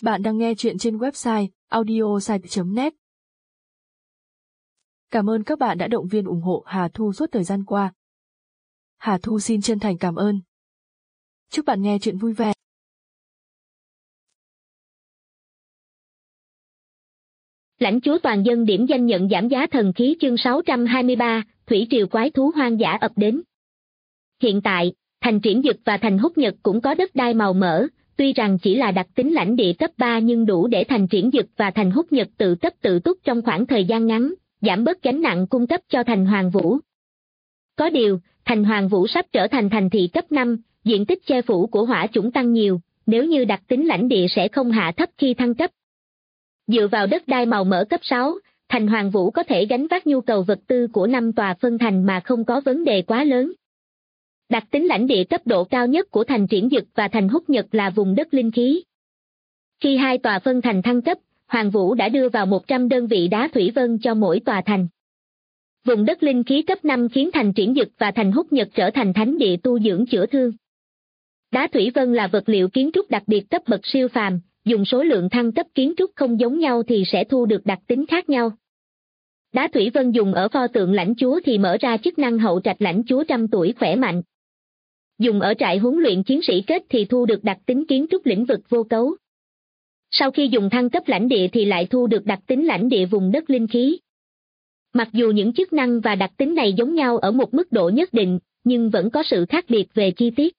Bạn đang nghe chuyện trên website audiosite.net. Cảm ơn các bạn đã động viên ủng hộ Hà Thu suốt thời gian qua. Hà Thu xin chân thành cảm ơn. Chúc bạn nghe chuyện vui vẻ. Lãnh chúa toàn dân điểm danh nhận giảm giá thần khí chương 623, thủy triều quái thú hoang dã ập đến. Hiện tại, thành Triển Dực và thành Húc Nhật cũng có đất đai màu mỡ, tuy rằng chỉ là đặc tính lãnh địa cấp 3 nhưng đủ để thành Triển Dực và thành Húc Nhật tự cấp tự túc trong khoảng thời gian ngắn, giảm bớt gánh nặng cung cấp cho thành Hoàng Vũ. Có điều, thành Hoàng Vũ sắp trở thành thành thị cấp 5, diện tích che phủ của hỏa chủng tăng nhiều, nếu như đặc tính lãnh địa sẽ không hạ thấp khi thăng cấp. Dựa vào đất đai màu mỡ cấp 6, thành Hoàng Vũ có thể gánh vác nhu cầu vật tư của 5 tòa phân thành mà không có vấn đề quá lớn. Đặc tính lãnh địa cấp độ cao nhất của thành Triển Dực và thành Húc Nhật là vùng đất linh khí. Khi 2 tòa phân thành thăng cấp, Hoàng Vũ đã đưa vào 100 đơn vị đá thủy vân cho mỗi tòa thành. Vùng đất linh khí cấp 5 khiến thành Triển Dực và thành Húc Nhật trở thành thánh địa tu dưỡng chữa thương. Đá thủy vân là vật liệu kiến trúc đặc biệt cấp bậc siêu phàm, dùng số lượng thăng cấp kiến trúc không giống nhau thì sẽ thu được đặc tính khác nhau. Đá thủy vân dùng ở pho tượng lãnh chúa thì mở ra chức năng hậu trạch lãnh chúa trăm tuổi khỏe mạnh. Dùng ở trại huấn luyện chiến sĩ kết thì thu được đặc tính kiến trúc lĩnh vực vô cấu. Sau khi dùng thăng cấp lãnh địa thì lại thu được đặc tính lãnh địa vùng đất linh khí. Mặc dù những chức năng và đặc tính này giống nhau ở một mức độ nhất định, nhưng vẫn có sự khác biệt về chi tiết.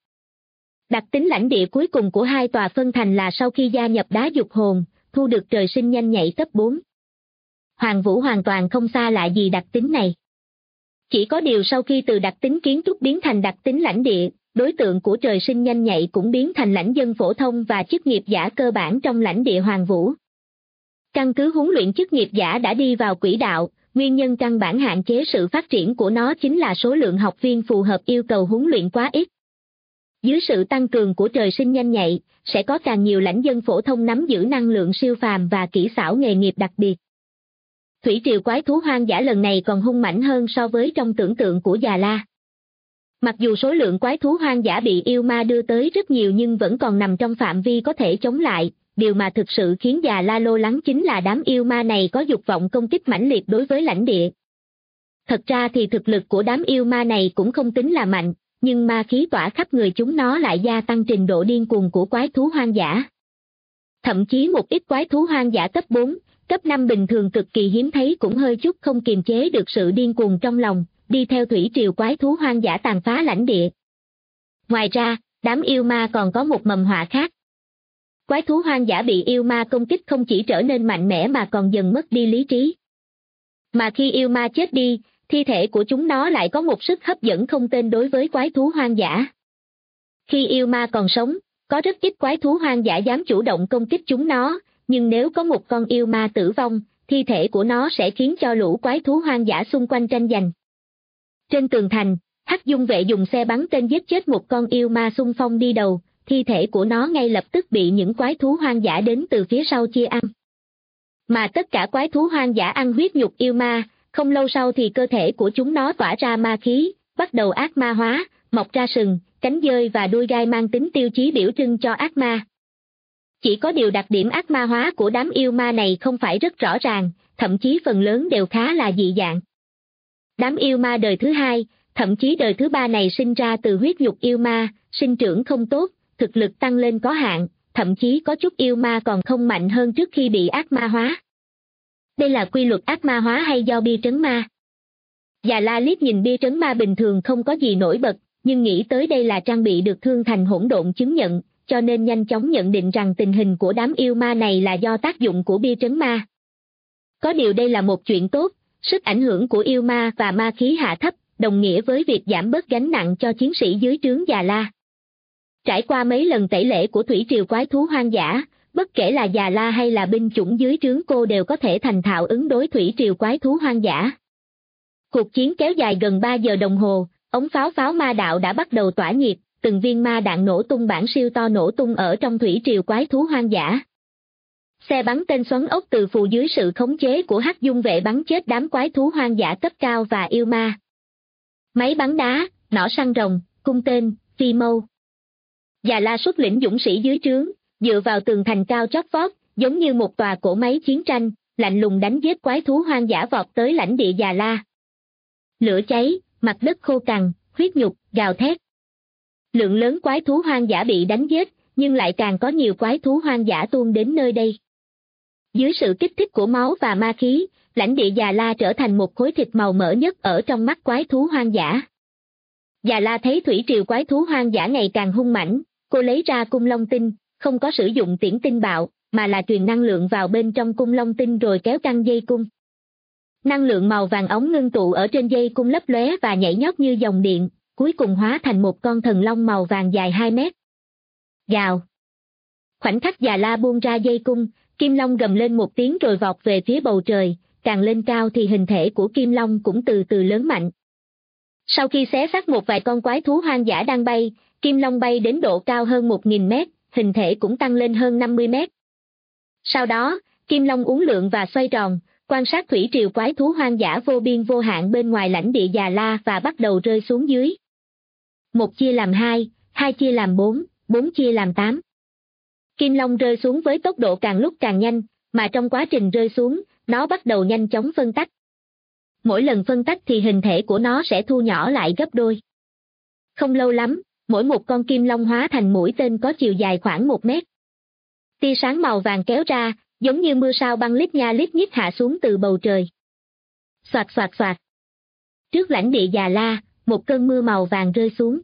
Đặc tính lãnh địa cuối cùng của 2 tòa phân thành là sau khi gia nhập đá dục hồn, thu được trời sinh nhanh nhạy cấp 4. Hoàng Vũ hoàn toàn không xa lạ gì đặc tính này. Chỉ có điều sau khi từ đặc tính kiến trúc biến thành đặc tính lãnh địa, đối tượng của trời sinh nhanh nhạy cũng biến thành lãnh dân phổ thông và chức nghiệp giả cơ bản trong lãnh địa Hoàng Vũ. Căn cứ huấn luyện chức nghiệp giả đã đi vào quỹ đạo, nguyên nhân căn bản hạn chế sự phát triển của nó chính là số lượng học viên phù hợp yêu cầu huấn luyện quá ít. Dưới sự tăng cường của trời sinh nhanh nhạy, sẽ có càng nhiều lãnh dân phổ thông nắm giữ năng lượng siêu phàm và kỹ xảo nghề nghiệp đặc biệt. Thủy triều quái thú hoang dã lần này còn hung mãnh hơn so với trong tưởng tượng của Già La. Mặc dù số lượng quái thú hoang dã bị yêu ma đưa tới rất nhiều nhưng vẫn còn nằm trong phạm vi có thể chống lại, điều mà thực sự khiến Già La lo lắng chính là đám yêu ma này có dục vọng công kích mãnh liệt đối với lãnh địa. Thật ra thì thực lực của đám yêu ma này cũng không tính là mạnh, nhưng ma khí tỏa khắp người chúng nó lại gia tăng trình độ điên cuồng của quái thú hoang dã. Thậm chí một ít quái thú hoang dã cấp 4, cấp 5 bình thường cực kỳ hiếm thấy cũng hơi chút không kiềm chế được sự điên cuồng trong lòng, đi theo thủy triều quái thú hoang dã tàn phá lãnh địa. Ngoài ra, đám yêu ma còn có một mầm họa khác. Quái thú hoang dã bị yêu ma công kích không chỉ trở nên mạnh mẽ mà còn dần mất đi lý trí. Mà khi yêu ma chết đi, thi thể của chúng nó lại có một sức hấp dẫn không tên đối với quái thú hoang dã. Khi yêu ma còn sống, có rất ít quái thú hoang dã dám chủ động công kích chúng nó, nhưng nếu có một con yêu ma tử vong, thi thể của nó sẽ khiến cho lũ quái thú hoang dã xung quanh tranh giành. Trên tường thành, Hắc Dung vệ dùng xe bắn tên giết chết một con yêu ma xung phong đi đầu, thi thể của nó ngay lập tức bị những quái thú hoang dã đến từ phía sau chia ăn. Mà tất cả quái thú hoang dã ăn huyết nhục yêu ma, không lâu sau thì cơ thể của chúng nó tỏa ra ma khí, bắt đầu ác ma hóa, mọc ra sừng, cánh dơi và đuôi gai mang tính tiêu chí biểu trưng cho ác ma. Chỉ có điều đặc điểm ác ma hóa của đám yêu ma này không phải rất rõ ràng, thậm chí phần lớn đều khá là dị dạng. Đám yêu ma đời thứ 2, thậm chí đời thứ 3 này sinh ra từ huyết nhục yêu ma, sinh trưởng không tốt, thực lực tăng lên có hạn, thậm chí có chút yêu ma còn không mạnh hơn trước khi bị ác ma hóa. Đây là quy luật ác ma hóa hay do bia trấn ma? Già La liếc nhìn bia trấn ma bình thường không có gì nổi bật, nhưng nghĩ tới đây là trang bị được Thương Thành hỗn độn chứng nhận, cho nên nhanh chóng nhận định rằng tình hình của đám yêu ma này là do tác dụng của bia trấn ma. Có điều đây là một chuyện tốt, sức ảnh hưởng của yêu ma và ma khí hạ thấp, đồng nghĩa với việc giảm bớt gánh nặng cho chiến sĩ dưới trướng Già La. Trải qua mấy lần tẩy lễ của thủy triều quái thú hoang dã, bất kể là Già La hay là binh chủng dưới trướng cô đều có thể thành thạo ứng đối thủy triều quái thú hoang dã. Cuộc chiến kéo dài gần 3 giờ đồng hồ, ống pháo ma đạo đã bắt đầu tỏa nhiệt, từng viên ma đạn nổ tung bản siêu to nổ tung ở trong thủy triều quái thú hoang dã. Xe bắn tên xoắn ốc từ phù dưới sự khống chế của Hắc Dung vệ bắn chết đám quái thú hoang dã cấp cao và yêu ma. Máy bắn đá, nỏ săn rồng, cung tên, phi mâu. Già La xuất lĩnh dũng sĩ dưới trướng, dựa vào tường thành cao chót vót, giống như một tòa cỗ máy chiến tranh, lạnh lùng đánh giết quái thú hoang dã vọt tới lãnh địa Già La. Lửa cháy, mặt đất khô cằn, huyết nhục, gào thét. Lượng lớn quái thú hoang dã bị đánh giết, nhưng lại càng có nhiều quái thú hoang dã tuôn đến nơi đây. Dưới sự kích thích của máu và ma khí, lãnh địa Già La trở thành một khối thịt màu mỡ nhất ở trong mắt quái thú hoang dã. Già La thấy thủy triều quái thú hoang dã ngày càng hung mãnh, cô lấy ra cung long tinh, không có sử dụng tiễn tinh bạo, mà là truyền năng lượng vào bên trong cung long tinh rồi kéo căng dây cung. Năng lượng màu vàng óng ngưng tụ ở trên dây cung lấp lóe và nhảy nhót như dòng điện, cuối cùng hóa thành một con thần long màu vàng dài 2 mét. Gào. Khoảnh khắc Già La buông ra dây cung, Kim Long gầm lên một tiếng rồi vọt về phía bầu trời, càng lên cao thì hình thể của Kim Long cũng từ từ lớn mạnh. Sau khi xé xác một vài con quái thú hoang dã đang bay, Kim Long bay đến độ cao hơn 1.000 mét, hình thể cũng tăng lên hơn 50 mét. Sau đó, Kim Long uốn lượn và xoay tròn, quan sát thủy triều quái thú hoang dã vô biên vô hạn bên ngoài lãnh địa Già La và bắt đầu rơi xuống dưới. 1 chia làm 2, 2 chia làm 4, 4 chia làm 8. Kim Long rơi xuống với tốc độ càng lúc càng nhanh, mà trong quá trình rơi xuống, nó bắt đầu nhanh chóng phân tách. Mỗi lần phân tách thì hình thể của nó sẽ thu nhỏ lại gấp đôi. Không lâu lắm, mỗi một con kim long hóa thành mũi tên có chiều dài khoảng 1 mét. Tia sáng màu vàng kéo ra, giống như mưa sao băng lít nha lít nhít hạ xuống từ bầu trời. Xoạt xoạt xoạt. Trước lãnh địa Già La, một cơn mưa màu vàng rơi xuống.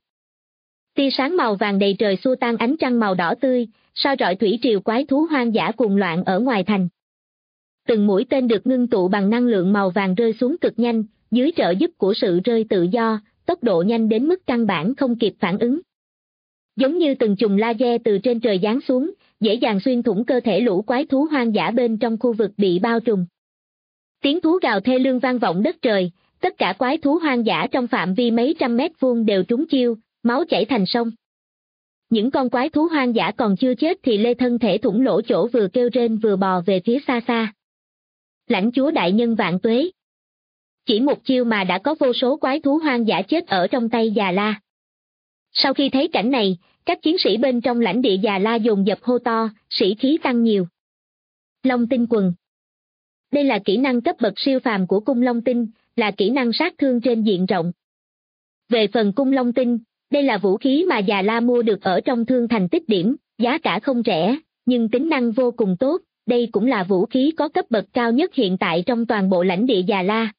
Tia sáng màu vàng đầy trời xua tan ánh trăng màu đỏ tươi, soi rọi thủy triều quái thú hoang dã cuồng loạn ở ngoài thành. Từng mũi tên được ngưng tụ bằng năng lượng màu vàng rơi xuống cực nhanh, dưới trợ giúp của sự rơi tự do, tốc độ nhanh đến mức căn bản không kịp phản ứng. Giống như từng chùm laser từ trên trời giáng xuống, dễ dàng xuyên thủng cơ thể lũ quái thú hoang dã bên trong khu vực bị bao trùm. Tiếng thú gào thê lương vang vọng đất trời, tất cả quái thú hoang dã trong phạm vi mấy trăm mét vuông đều trúng chiêu, máu chảy thành sông. Những con quái thú hoang dã còn chưa chết thì lê thân thể thủng lỗ chỗ vừa kêu rên vừa bò về phía xa xa. Lãnh chúa đại nhân vạn tuế. Chỉ một chiêu mà đã có vô số quái thú hoang dã chết ở trong tay Già La. Sau khi thấy cảnh này, các chiến sĩ bên trong lãnh địa Già La dồn dập hô to, sĩ khí tăng nhiều. Long tinh quần. Đây là kỹ năng cấp bậc siêu phàm của cung long tinh, là kỹ năng sát thương trên diện rộng. Về phần cung long tinh, đây là vũ khí mà Già La mua được ở trong thương thành tích điểm, giá cả không rẻ, nhưng tính năng vô cùng tốt, đây cũng là vũ khí có cấp bậc cao nhất hiện tại trong toàn bộ lãnh địa Già La.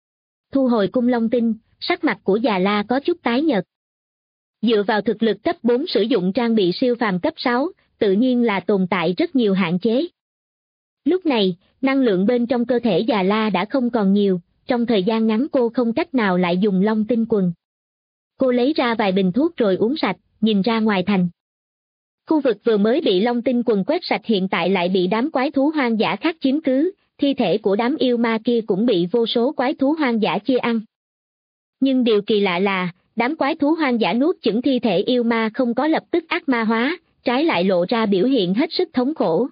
Thu hồi cung long tinh, sắc mặt của Già La có chút tái nhợt. Dựa vào thực lực cấp 4 sử dụng trang bị siêu phàm cấp 6, tự nhiên là tồn tại rất nhiều hạn chế. Lúc này, năng lượng bên trong cơ thể Già La đã không còn nhiều, trong thời gian ngắn cô không cách nào lại dùng long tinh quần. Cô lấy ra vài bình thuốc rồi uống sạch, nhìn ra ngoài thành. Khu vực vừa mới bị long tinh quần quét sạch hiện tại lại bị đám quái thú hoang dã khác chiếm cứ, thi thể của đám yêu ma kia cũng bị vô số quái thú hoang dã chia ăn. Nhưng điều kỳ lạ là, đám quái thú hoang dã nuốt chửng thi thể yêu ma không có lập tức ác ma hóa, trái lại lộ ra biểu hiện hết sức thống khổ.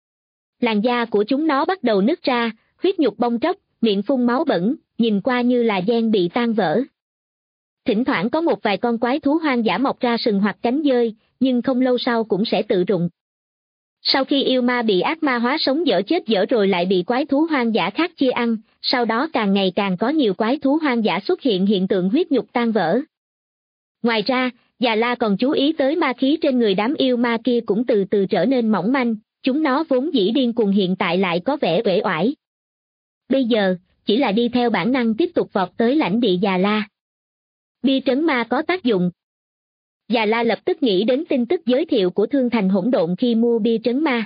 Làn da của chúng nó bắt đầu nứt ra, huyết nhục bong tróc, miệng phun máu bẩn, nhìn qua như là gen bị tan vỡ. Thỉnh thoảng có một vài con quái thú hoang dã mọc ra sừng hoặc cánh dơi, nhưng không lâu sau cũng sẽ tự rụng. Sau khi yêu ma bị ác ma hóa sống dở chết dở rồi lại bị quái thú hoang dã khác chia ăn, sau đó càng ngày càng có nhiều quái thú hoang dã xuất hiện hiện tượng huyết nhục tan vỡ. Ngoài ra, Già La còn chú ý tới ma khí trên người đám yêu ma kia cũng từ từ trở nên mỏng manh, chúng nó vốn dĩ điên cuồng hiện tại lại có vẻ uể oải. Bây giờ, chỉ là đi theo bản năng tiếp tục vọt tới lãnh địa Già La. Bia trấn ma có tác dụng. Già La lập tức nghĩ đến tin tức giới thiệu của Thương Thành Hỗn Độn khi mua bia trấn ma.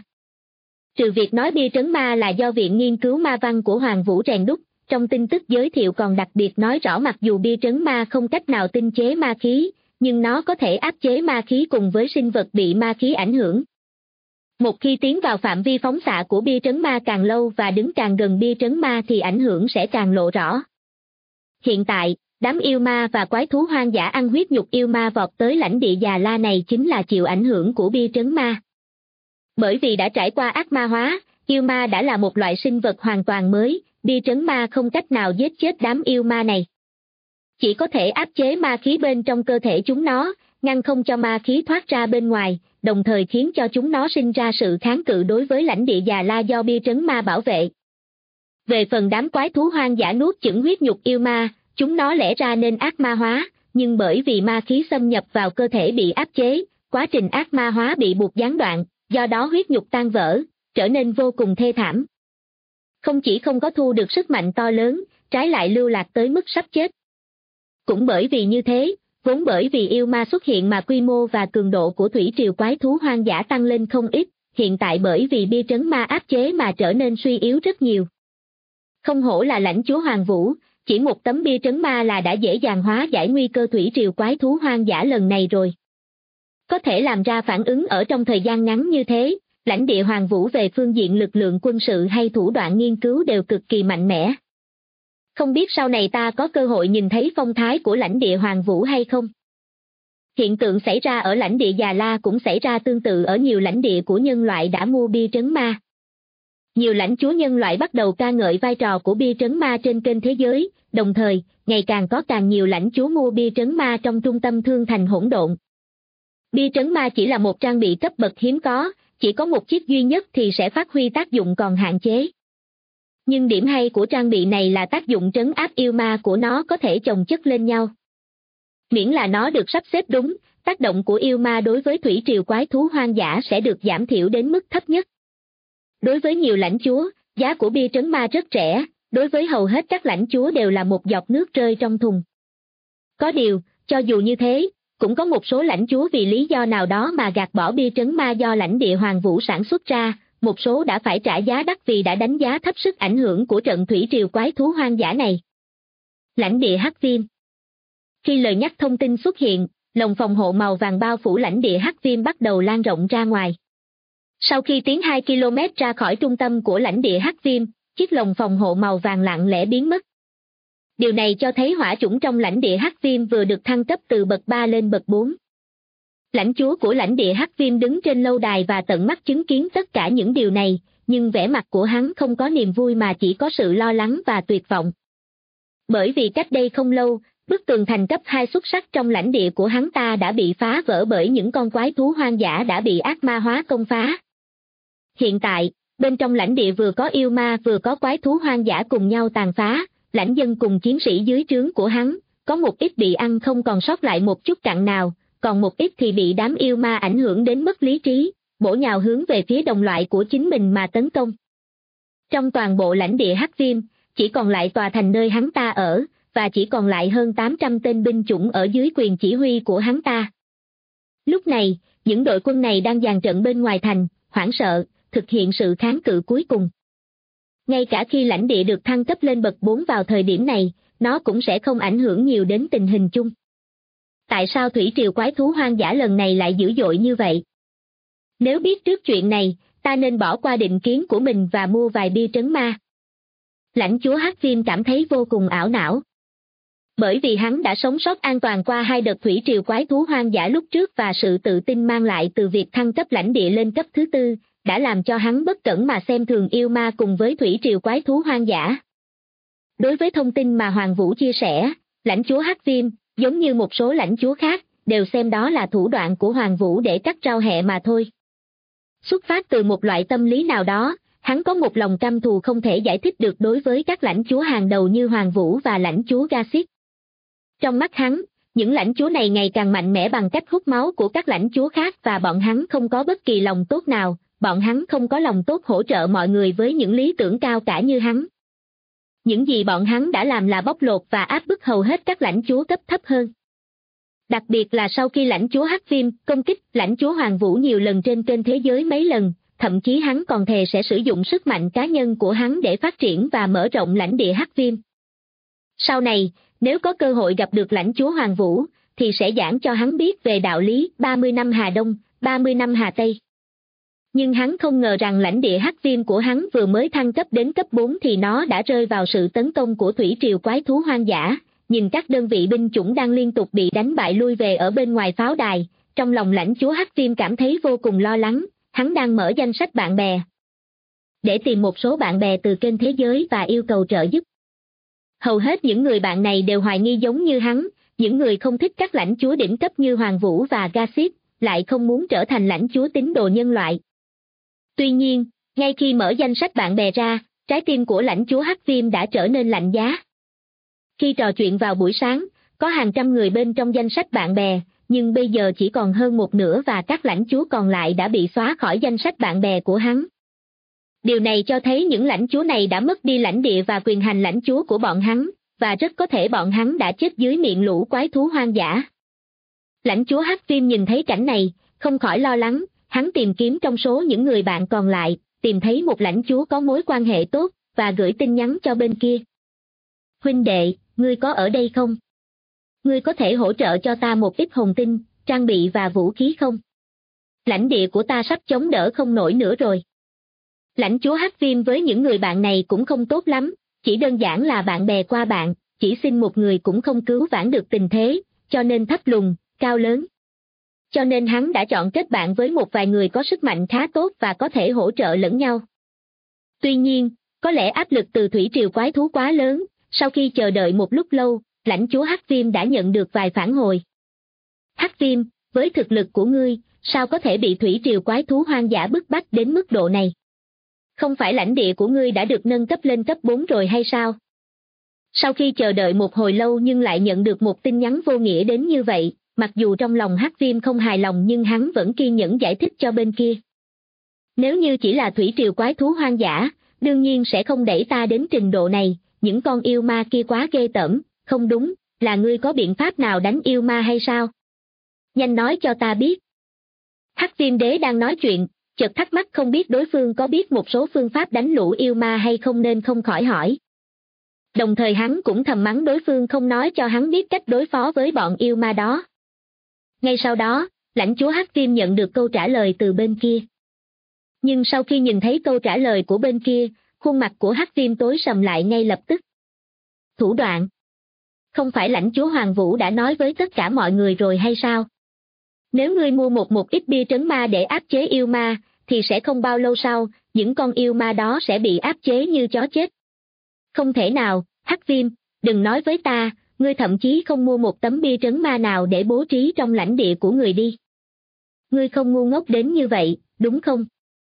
Trừ việc nói bia trấn ma là do Viện Nghiên cứu Ma văn của Hoàng Vũ rèn đúc, trong tin tức giới thiệu còn đặc biệt nói rõ mặc dù bia trấn ma không cách nào tinh chế ma khí, nhưng nó có thể áp chế ma khí cùng với sinh vật bị ma khí ảnh hưởng. Một khi tiến vào phạm vi phóng xạ của bia trấn ma càng lâu và đứng càng gần bia trấn ma thì ảnh hưởng sẽ càng lộ rõ. Hiện tại, đám yêu ma và quái thú hoang dã ăn huyết nhục yêu ma vọt tới lãnh địa Già La này chính là chịu ảnh hưởng của bia trấn ma. Bởi vì đã trải qua ác ma hóa, yêu ma đã là một loại sinh vật hoàn toàn mới, bia trấn ma không cách nào giết chết đám yêu ma này. Chỉ có thể áp chế ma khí bên trong cơ thể chúng nó, ngăn không cho ma khí thoát ra bên ngoài, đồng thời khiến cho chúng nó sinh ra sự kháng cự đối với lãnh địa Già La do bia trấn ma bảo vệ. Về phần đám quái thú hoang dã nuốt chửng huyết nhục yêu ma, chúng nó lẽ ra nên ác ma hóa, nhưng bởi vì ma khí xâm nhập vào cơ thể bị áp chế, quá trình ác ma hóa bị buộc gián đoạn, do đó huyết nhục tan vỡ, trở nên vô cùng thê thảm. Không chỉ không có thu được sức mạnh to lớn, trái lại lưu lạc tới mức sắp chết. Cũng bởi vì như thế, vốn bởi vì yêu ma xuất hiện mà quy mô và cường độ của thủy triều quái thú hoang dã tăng lên không ít, hiện tại bởi vì bia trấn ma áp chế mà trở nên suy yếu rất nhiều. Không hổ là lãnh chúa Hoàng Vũ, chỉ một tấm bia trấn ma là đã dễ dàng hóa giải nguy cơ thủy triều quái thú hoang dã lần này rồi. Có thể làm ra phản ứng ở trong thời gian ngắn như thế, lãnh địa Hoàng Vũ về phương diện lực lượng quân sự hay thủ đoạn nghiên cứu đều cực kỳ mạnh mẽ. Không biết sau này ta có cơ hội nhìn thấy phong thái của lãnh địa Hoàng Vũ hay không? Hiện tượng xảy ra ở lãnh địa Già La cũng xảy ra tương tự ở nhiều lãnh địa của nhân loại đã mua bia trấn ma. Nhiều lãnh chúa nhân loại bắt đầu ca ngợi vai trò của bia trấn ma trên kênh thế giới, đồng thời, ngày càng có càng nhiều lãnh chúa mua bia trấn ma trong trung tâm thương thành hỗn độn. Bia trấn ma chỉ là một trang bị cấp bậc hiếm có, chỉ có một chiếc duy nhất thì sẽ phát huy tác dụng còn hạn chế. Nhưng điểm hay của trang bị này là tác dụng trấn áp yêu ma của nó có thể chồng chất lên nhau. Miễn là nó được sắp xếp đúng, tác động của yêu ma đối với thủy triều quái thú hoang dã sẽ được giảm thiểu đến mức thấp nhất. Đối với nhiều lãnh chúa, giá của bia trấn ma rất rẻ, đối với hầu hết các lãnh chúa đều là một giọt nước rơi trong thùng. Có điều, cho dù như thế, cũng có một số lãnh chúa vì lý do nào đó mà gạt bỏ bia trấn ma do lãnh địa Hoàng Vũ sản xuất ra, một số đã phải trả giá đắt vì đã đánh giá thấp sức ảnh hưởng của trận thủy triều quái thú hoang dã này. Lãnh địa Hắc Viêm. Khi lời nhắc thông tin xuất hiện, lồng phòng hộ màu vàng bao phủ lãnh địa Hắc Viêm bắt đầu lan rộng ra ngoài. Sau khi tiến 2 km ra khỏi trung tâm của lãnh địa Hắc Viêm, chiếc lồng phòng hộ màu vàng lặng lẽ biến mất. Điều này cho thấy hỏa chủng trong lãnh địa Hắc Viêm vừa được thăng cấp từ bậc 3 lên bậc 4. Lãnh chúa của lãnh địa Hắc Viêm đứng trên lâu đài và tận mắt chứng kiến tất cả những điều này, nhưng vẻ mặt của hắn không có niềm vui mà chỉ có sự lo lắng và tuyệt vọng. Bởi vì cách đây không lâu, bức tường thành cấp 2 xuất sắc trong lãnh địa của hắn ta đã bị phá vỡ bởi những con quái thú hoang dã đã bị ác ma hóa công phá. Hiện tại, bên trong lãnh địa vừa có yêu ma vừa có quái thú hoang dã cùng nhau tàn phá, lãnh dân cùng chiến sĩ dưới trướng của hắn, có một ít bị ăn không còn sót lại một chút cặn nào, còn một ít thì bị đám yêu ma ảnh hưởng đến mất lý trí, bổ nhào hướng về phía đồng loại của chính mình mà tấn công. Trong toàn bộ lãnh địa Hắc Viêm, chỉ còn lại tòa thành nơi hắn ta ở, và chỉ còn lại hơn 800 tên binh chủng ở dưới quyền chỉ huy của hắn ta. Lúc này, những đội quân này đang dàn trận bên ngoài thành, hoảng sợ, thực hiện sự kháng cự cuối cùng. Ngay cả khi lãnh địa được thăng cấp lên bậc 4 vào thời điểm này, nó cũng sẽ không ảnh hưởng nhiều đến tình hình chung. Tại sao thủy triều quái thú hoang dã lần này lại dữ dội như vậy? Nếu biết trước chuyện này, ta nên bỏ qua định kiến của mình và mua vài bia trấn ma. Lãnh chúa Hắc Viêm cảm thấy vô cùng ảo não. Bởi vì hắn đã sống sót an toàn qua 2 đợt thủy triều quái thú hoang dã lúc trước và sự tự tin mang lại từ việc thăng cấp lãnh địa lên cấp thứ 4, đã làm cho hắn bất cẩn mà xem thường yêu ma cùng với thủy triều quái thú hoang dã. Đối với thông tin mà Hoàng Vũ chia sẻ, lãnh chúa Hắc Viêm, giống như một số lãnh chúa khác, đều xem đó là thủ đoạn của Hoàng Vũ để cắt rau hẹ mà thôi. Xuất phát từ một loại tâm lý nào đó, hắn có một lòng căm thù không thể giải thích được đối với các lãnh chúa hàng đầu như Hoàng Vũ và lãnh chúa Gasit. Trong mắt hắn, những lãnh chúa này ngày càng mạnh mẽ bằng cách hút máu của các lãnh chúa khác và bọn hắn không có bất kỳ lòng tốt nào, bọn hắn không có lòng tốt hỗ trợ mọi người với những lý tưởng cao cả như hắn. Những gì bọn hắn đã làm là bóc lột và áp bức hầu hết các lãnh chúa cấp thấp hơn. Đặc biệt là sau khi lãnh chúa Hắc Viêm công kích lãnh chúa Hoàng Vũ nhiều lần trên kênh thế giới mấy lần, thậm chí hắn còn thề sẽ sử dụng sức mạnh cá nhân của hắn để phát triển và mở rộng lãnh địa Hắc Viêm. Sau này, nếu có cơ hội gặp được lãnh chúa Hoàng Vũ, thì sẽ giảng cho hắn biết về đạo lý 30 năm Hà Đông, 30 năm Hà Tây. Nhưng hắn không ngờ rằng lãnh địa Hắc Viêm của hắn vừa mới thăng cấp đến cấp 4 thì nó đã rơi vào sự tấn công của thủy triều quái thú hoang dã. Nhìn các đơn vị binh chủng đang liên tục bị đánh bại lui về ở bên ngoài pháo đài, trong lòng lãnh chúa Hắc Viêm cảm thấy vô cùng lo lắng, hắn đang mở danh sách bạn bè để tìm một số bạn bè từ kênh thế giới và yêu cầu trợ giúp. Hầu hết những người bạn này đều hoài nghi giống như hắn, những người không thích các lãnh chúa đỉnh cấp như Hoàng Vũ và Gasit, lại không muốn trở thành lãnh chúa tín đồ nhân loại. Tuy nhiên, ngay khi mở danh sách bạn bè ra, trái tim của lãnh chúa Hắc Viêm đã trở nên lạnh giá. Khi trò chuyện vào buổi sáng, có hàng trăm người bên trong danh sách bạn bè, nhưng bây giờ chỉ còn hơn một nửa và các lãnh chúa còn lại đã bị xóa khỏi danh sách bạn bè của hắn. Điều này cho thấy những lãnh chúa này đã mất đi lãnh địa và quyền hành lãnh chúa của bọn hắn, và rất có thể bọn hắn đã chết dưới miệng lũ quái thú hoang dã. Lãnh chúa Hắc Viêm nhìn thấy cảnh này, không khỏi lo lắng, hắn tìm kiếm trong số những người bạn còn lại, tìm thấy một lãnh chúa có mối quan hệ tốt, và gửi tin nhắn cho bên kia. Huynh đệ, ngươi có ở đây không? Ngươi có thể hỗ trợ cho ta một ít hồn tinh, trang bị và vũ khí không? Lãnh địa của ta sắp chống đỡ không nổi nữa rồi. Lãnh chúa Hắc Viêm với những người bạn này cũng không tốt lắm, chỉ đơn giản là bạn bè qua bạn, chỉ xin một người cũng không cứu vãn được tình thế, cho nên thấp lùn, cao lớn. Cho nên hắn đã chọn kết bạn với một vài người có sức mạnh khá tốt và có thể hỗ trợ lẫn nhau. Tuy nhiên, có lẽ áp lực từ thủy triều quái thú quá lớn, sau khi chờ đợi một lúc lâu, lãnh chúa Hắc Viêm đã nhận được vài phản hồi. Hắc Viêm, với thực lực của ngươi, sao có thể bị thủy triều quái thú hoang dã bức bách đến mức độ này? Không phải lãnh địa của ngươi đã được nâng cấp lên cấp 4 rồi hay sao? Sau khi chờ đợi một hồi lâu nhưng lại nhận được một tin nhắn vô nghĩa đến như vậy, mặc dù trong lòng Hắc Viêm không hài lòng nhưng hắn vẫn kiên nhẫn giải thích cho bên kia. Nếu như chỉ là thủy triều quái thú hoang dã, đương nhiên sẽ không đẩy ta đến trình độ này, những con yêu ma kia quá ghê tởm, không đúng, là ngươi có biện pháp nào đánh yêu ma hay sao? Nhanh nói cho ta biết. Hắc Viêm đế đang nói chuyện, chợt thắc mắc không biết đối phương có biết một số phương pháp đánh lũ yêu ma hay không nên không khỏi hỏi. Đồng thời hắn cũng thầm mắng đối phương không nói cho hắn biết cách đối phó với bọn yêu ma đó. Ngay sau đó, lãnh chúa Hắc Viêm nhận được câu trả lời từ bên kia. Nhưng sau khi nhìn thấy câu trả lời của bên kia, khuôn mặt của Hắc Viêm tối sầm lại ngay lập tức. Thủ đoạn. Không phải lãnh chúa Hoàng Vũ đã nói với tất cả mọi người rồi hay sao? Nếu ngươi mua một ít bia trấn ma để áp chế yêu ma, thì sẽ không bao lâu sau, những con yêu ma đó sẽ bị áp chế như chó chết. Không thể nào, Hắc Viêm, đừng nói với ta, ngươi thậm chí không mua một tấm bia trấn ma nào để bố trí trong lãnh địa của người đi. Ngươi không ngu ngốc đến như vậy, đúng không?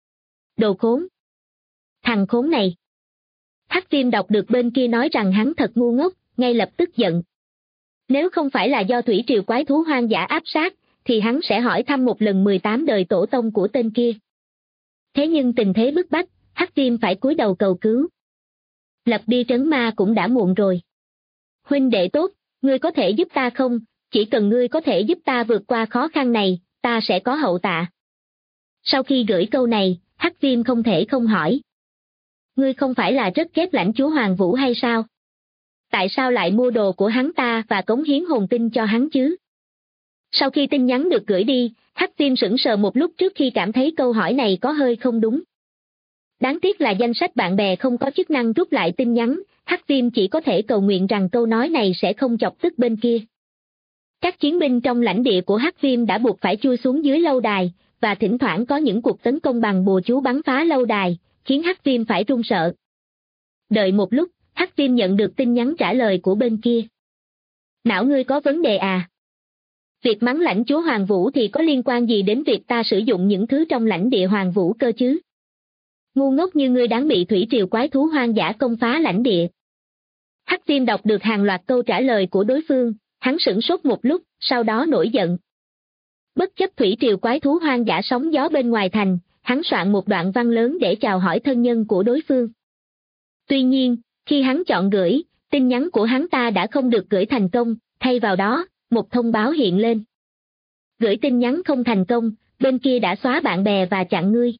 Đồ khốn! Thằng khốn này! Hắc Viêm đọc được bên kia nói rằng hắn thật ngu ngốc, ngay lập tức giận. Nếu không phải là do thủy triều quái thú hoang dã áp sát, thì hắn sẽ hỏi thăm một lần 18 đời tổ tông của tên kia. Thế nhưng tình thế bức bách, Hắc Viêm phải cúi đầu cầu cứu. Lập bia trấn ma cũng đã muộn rồi. Huynh đệ tốt, ngươi có thể giúp ta không? Chỉ cần ngươi có thể giúp ta vượt qua khó khăn này, ta sẽ có hậu tạ. Sau khi gửi câu này, Hắc Viêm không thể không hỏi. Ngươi không phải là rất ghét lãnh chúa Hoàng Vũ hay sao? Tại sao lại mua đồ của hắn ta và cống hiến hồn tinh cho hắn chứ? Sau khi tin nhắn được gửi đi, Hắc Viêm sững sờ một lúc trước khi cảm thấy câu hỏi này có hơi không đúng. Đáng tiếc là danh sách bạn bè không có chức năng rút lại tin nhắn, Hắc Viêm chỉ có thể cầu nguyện rằng câu nói này sẽ không chọc tức bên kia. Các chiến binh trong lãnh địa của Hắc Viêm đã buộc phải chui xuống dưới lâu đài, và thỉnh thoảng có những cuộc tấn công bằng bùa chú bắn phá lâu đài, khiến Hắc Viêm phải run sợ. Đợi một lúc, Hắc Viêm nhận được tin nhắn trả lời của bên kia. Não ngươi có vấn đề à? Việc mắng lãnh chúa Hoàng Vũ thì có liên quan gì đến việc ta sử dụng những thứ trong lãnh địa Hoàng Vũ cơ chứ? Ngu ngốc như ngươi đáng bị thủy triều quái thú hoang dã công phá lãnh địa. Hắc Viêm đọc được hàng loạt câu trả lời của đối phương, hắn sửng sốt một lúc, sau đó nổi giận. Bất chấp thủy triều quái thú hoang dã sóng gió bên ngoài thành, hắn soạn một đoạn văn lớn để chào hỏi thân nhân của đối phương. Tuy nhiên, khi hắn chọn gửi, tin nhắn của hắn ta đã không được gửi thành công, thay vào đó, một thông báo hiện lên. Gửi tin nhắn không thành công, bên kia đã xóa bạn bè và chặn ngươi.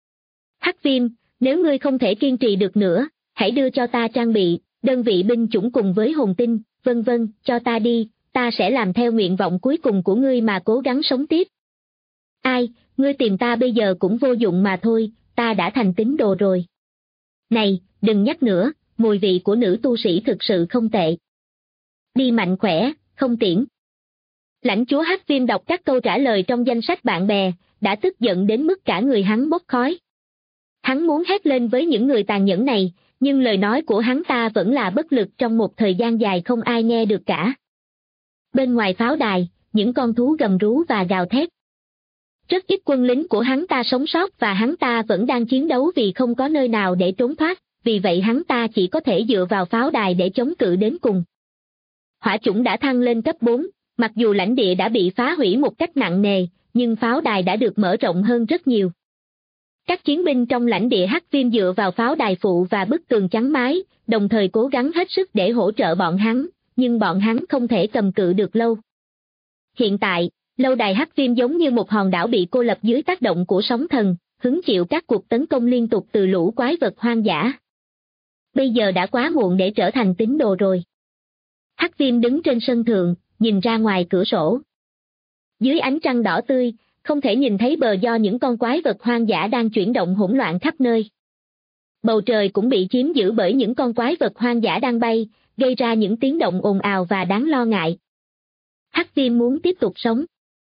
Hắc Viêm, nếu ngươi không thể kiên trì được nữa, hãy đưa cho ta trang bị, đơn vị binh chủng cùng với hồn tinh, vân vân, cho ta đi, ta sẽ làm theo nguyện vọng cuối cùng của ngươi mà cố gắng sống tiếp. Ai, ngươi tìm ta bây giờ cũng vô dụng mà thôi, ta đã thành tín đồ rồi. Này, đừng nhắc nữa, mùi vị của nữ tu sĩ thực sự không tệ. Đi mạnh khỏe, không tiễn. Lãnh chúa Hắc Viêm đọc các câu trả lời trong danh sách bạn bè, đã tức giận đến mức cả người hắn bốc khói. Hắn muốn hét lên với những người tàn nhẫn này, nhưng lời nói của hắn ta vẫn là bất lực trong một thời gian dài không ai nghe được cả. Bên ngoài pháo đài, những con thú gầm rú và gào thét. Rất ít quân lính của hắn ta sống sót và hắn ta vẫn đang chiến đấu vì không có nơi nào để trốn thoát, vì vậy hắn ta chỉ có thể dựa vào pháo đài để chống cự đến cùng. Hỏa chủng đã thăng lên cấp 4, mặc dù lãnh địa đã bị phá hủy một cách nặng nề, nhưng pháo đài đã được mở rộng hơn rất nhiều. Các chiến binh trong lãnh địa Hắc Viêm dựa vào pháo đài phụ và bức tường chắn mái, đồng thời cố gắng hết sức để hỗ trợ bọn hắn, nhưng bọn hắn không thể cầm cự được lâu. Hiện tại, lâu đài Hắc Viêm giống như một hòn đảo bị cô lập dưới tác động của sóng thần, hứng chịu các cuộc tấn công liên tục từ lũ quái vật hoang dã. Bây giờ đã quá muộn để trở thành tín đồ rồi. Hắc Viêm đứng trên sân thượng, nhìn ra ngoài cửa sổ. Dưới ánh trăng đỏ tươi, không thể nhìn thấy bờ do những con quái vật hoang dã đang chuyển động hỗn loạn khắp nơi. Bầu trời cũng bị chiếm giữ bởi những con quái vật hoang dã đang bay, gây ra những tiếng động ồn ào và đáng lo ngại. Hắc Viêm muốn tiếp tục sống.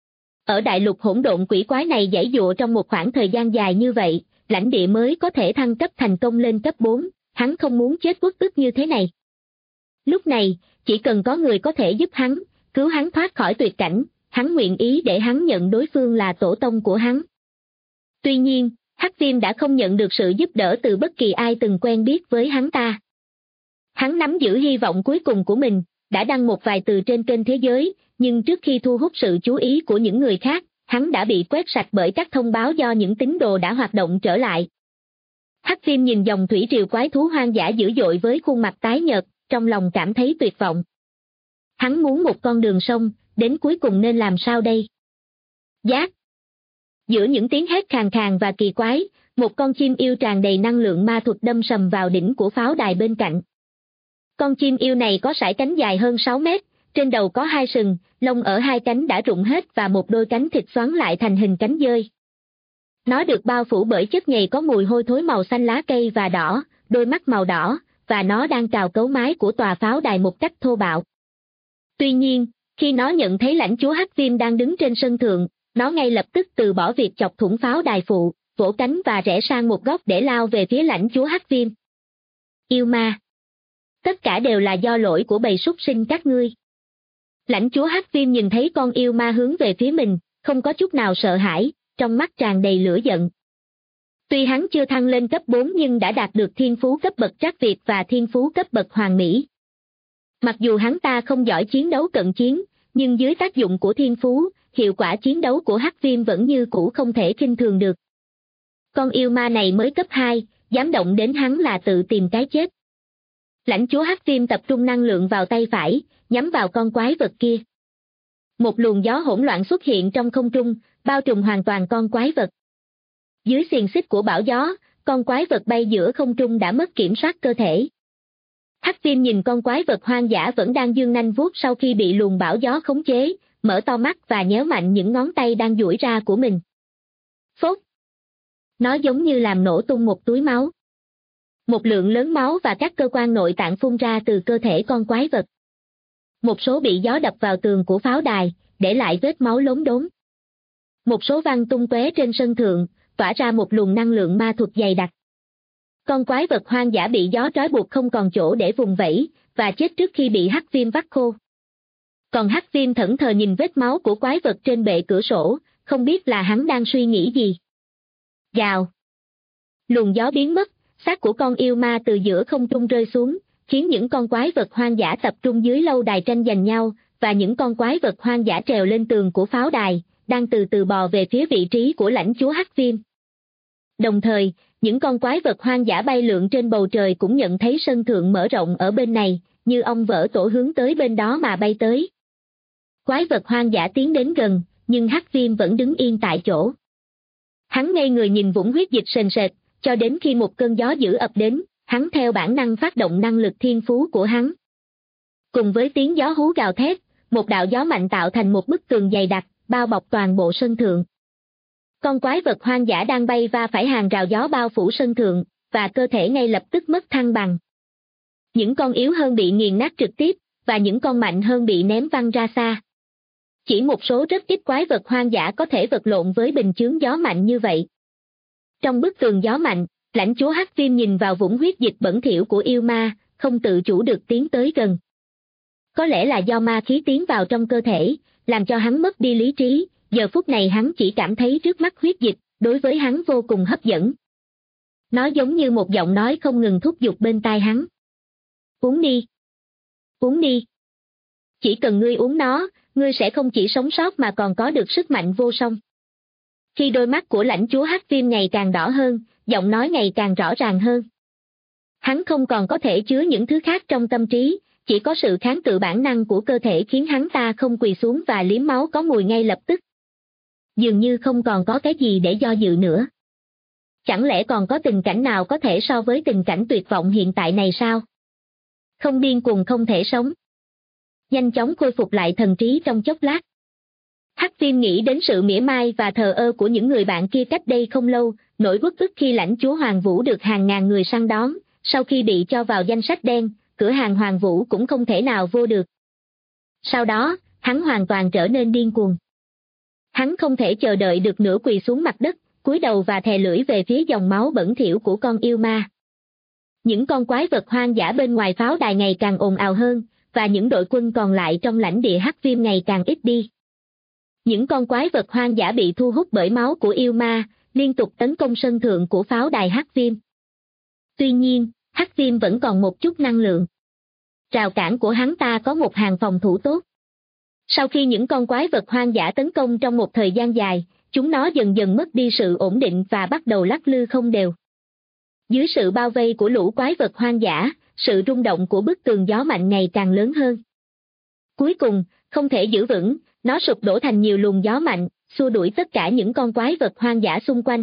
Ở đại lục hỗn độn quỷ quái này giãy giụa trong một khoảng thời gian dài như vậy, lãnh địa mới có thể thăng cấp thành công lên cấp 4, hắn không muốn chết uất ức như thế này. Lúc này, chỉ cần có người có thể giúp hắn, cứu hắn thoát khỏi tuyệt cảnh, hắn nguyện ý để hắn nhận đối phương là tổ tông của hắn. Tuy nhiên, Hắc Viêm đã không nhận được sự giúp đỡ từ bất kỳ ai từng quen biết với hắn ta. Hắn nắm giữ hy vọng cuối cùng của mình, đã đăng một vài từ trên kênh thế giới, nhưng trước khi thu hút sự chú ý của những người khác, hắn đã bị quét sạch bởi các thông báo do những tín đồ đã hoạt động trở lại. Hắc Viêm nhìn dòng thủy triều quái thú hoang dã dữ dội với khuôn mặt tái nhợt, trong lòng cảm thấy tuyệt vọng. Hắn muốn một con đường sông, đến cuối cùng nên làm sao đây? Giác! Giữa những tiếng hét khàn khàn và kỳ quái, một con chim yêu tràn đầy năng lượng ma thuật đâm sầm vào đỉnh của pháo đài bên cạnh. Con chim yêu này có sải cánh dài hơn 6 mét, trên đầu có 2 sừng, lông ở 2 cánh đã rụng hết và một đôi cánh thịt xoắn lại thành hình cánh dơi. Nó được bao phủ bởi chất nhầy có mùi hôi thối màu xanh lá cây và đỏ, đôi mắt màu đỏ, và nó đang cào cấu mái của tòa pháo đài một cách thô bạo. Tuy nhiên, khi nó nhận thấy lãnh chúa Hắc Viêm đang đứng trên sân thượng, nó ngay lập tức từ bỏ việc chọc thủng pháo đài phụ, vỗ cánh và rẽ sang một góc để lao về phía lãnh chúa Hắc Viêm. Yêu ma! Tất cả đều là do lỗi của bầy súc sinh các ngươi. Lãnh chúa Hắc Viêm nhìn thấy con yêu ma hướng về phía mình, không có chút nào sợ hãi, trong mắt tràn đầy lửa giận. Tuy hắn chưa thăng lên cấp 4 nhưng đã đạt được thiên phú cấp bậc trắc việt và thiên phú cấp bậc hoàn mỹ. Mặc dù hắn ta không giỏi chiến đấu cận chiến, nhưng dưới tác dụng của thiên phú, hiệu quả chiến đấu của Hắc Viêm vẫn như cũ không thể khinh thường được. Con yêu ma này mới cấp 2, dám động đến hắn là tự tìm cái chết. Lãnh chúa Hắc Viêm tập trung năng lượng vào tay phải, nhắm vào con quái vật kia. Một luồng gió hỗn loạn xuất hiện trong không trung, bao trùm hoàn toàn con quái vật. Dưới xiềng xích của bão gió, con quái vật bay giữa không trung đã mất kiểm soát cơ thể. Hắc Viêm nhìn con quái vật hoang dã vẫn đang giương nanh vuốt sau khi bị luồng bão gió khống chế, mở to mắt và nhéo mạnh những ngón tay đang duỗi ra của mình. Phốt! Nó giống như làm nổ tung một túi máu. Một lượng lớn máu và các cơ quan nội tạng phun ra từ cơ thể con quái vật. Một số bị gió đập vào tường của pháo đài, để lại vết máu lốm đốm. Một số văng tung tóe trên sân thượng, tỏa ra một luồng năng lượng ma thuật dày đặc. Con quái vật hoang dã bị gió trói buộc không còn chỗ để vùng vẫy, và chết trước khi bị Hắc Viêm vắt khô. Còn Hắc Viêm thẫn thờ nhìn vết máu của quái vật trên bệ cửa sổ, không biết là hắn đang suy nghĩ gì. Gào! Luồng gió biến mất, xác của con yêu ma từ giữa không trung rơi xuống, khiến những con quái vật hoang dã tập trung dưới lâu đài tranh giành nhau, và những con quái vật hoang dã trèo lên tường của pháo đài, đang từ từ bò về phía vị trí của lãnh chúa Hắc Viêm. Đồng thời, những con quái vật hoang dã bay lượn trên bầu trời cũng nhận thấy sân thượng mở rộng ở bên này, như ong vỡ tổ hướng tới bên đó mà bay tới. Quái vật hoang dã tiến đến gần, nhưng Hắc Viêm vẫn đứng yên tại chỗ. Hắn ngây người nhìn vũng huyết dịch sền sệt, cho đến khi một cơn gió dữ ập đến, hắn theo bản năng phát động năng lực thiên phú của hắn. Cùng với tiếng gió hú gào thét, một đạo gió mạnh tạo thành một bức tường dày đặc, bao bọc toàn bộ sân thượng. Con quái vật hoang dã đang bay va phải hàng rào gió bao phủ sân thượng, và cơ thể ngay lập tức mất thăng bằng. Những con yếu hơn bị nghiền nát trực tiếp, và những con mạnh hơn bị ném văng ra xa. Chỉ một số rất ít quái vật hoang dã có thể vật lộn với bình chướng gió mạnh như vậy. Trong bức tường gió mạnh, lãnh chúa Hắc Viêm nhìn vào vũng huyết dịch bẩn thỉu của yêu ma, không tự chủ được tiến tới gần. Có lẽ là do ma khí tiến vào trong cơ thể, làm cho hắn mất đi lý trí, giờ phút này hắn chỉ cảm thấy trước mắt huyết dịch, đối với hắn vô cùng hấp dẫn. Nó giống như một giọng nói không ngừng thúc giục bên tai hắn. Uống đi. Uống đi. Chỉ cần ngươi uống nó, ngươi sẽ không chỉ sống sót mà còn có được sức mạnh vô song. Khi đôi mắt của lãnh chúa hắc viêm ngày càng đỏ hơn, giọng nói ngày càng rõ ràng hơn. Hắn không còn có thể chứa những thứ khác trong tâm trí, chỉ có sự kháng cự bản năng của cơ thể khiến hắn ta không quỳ xuống và liếm máu có mùi ngay lập tức. Dường như không còn có cái gì để do dự nữa. Chẳng lẽ còn có tình cảnh nào có thể so với tình cảnh tuyệt vọng hiện tại này sao? Không điên cuồng không thể sống. Nhanh chóng khôi phục lại thần trí trong chốc lát. Hắc viêm nghĩ đến sự mỉa mai và thờ ơ của những người bạn kia cách đây không lâu, nỗi uất ức khi lãnh chúa Hoàng Vũ được hàng ngàn người săn đón, sau khi bị cho vào danh sách đen, cửa hàng Hoàng Vũ cũng không thể nào vô được. Sau đó, hắn hoàn toàn trở nên điên cuồng. Hắn không thể chờ đợi được nữa, quỳ xuống mặt đất, cúi đầu và thè lưỡi về phía dòng máu bẩn thỉu của con yêu ma. Những con quái vật hoang dã bên ngoài pháo đài ngày càng ồn ào hơn, và những đội quân còn lại trong lãnh địa hắc viêm ngày càng ít đi. Những con quái vật hoang dã bị thu hút bởi máu của yêu ma, liên tục tấn công sân thượng của pháo đài hắc viêm. Tuy nhiên, hắc viêm vẫn còn một chút năng lượng. Rào cản của hắn ta có một hàng phòng thủ tốt. Sau khi những con quái vật hoang dã tấn công trong một thời gian dài, chúng nó dần dần mất đi sự ổn định và bắt đầu lắc lư không đều. Dưới sự bao vây của lũ quái vật hoang dã, sự rung động của bức tường gió mạnh ngày càng lớn hơn. Cuối cùng, không thể giữ vững, nó sụp đổ thành nhiều luồng gió mạnh, xua đuổi tất cả những con quái vật hoang dã xung quanh.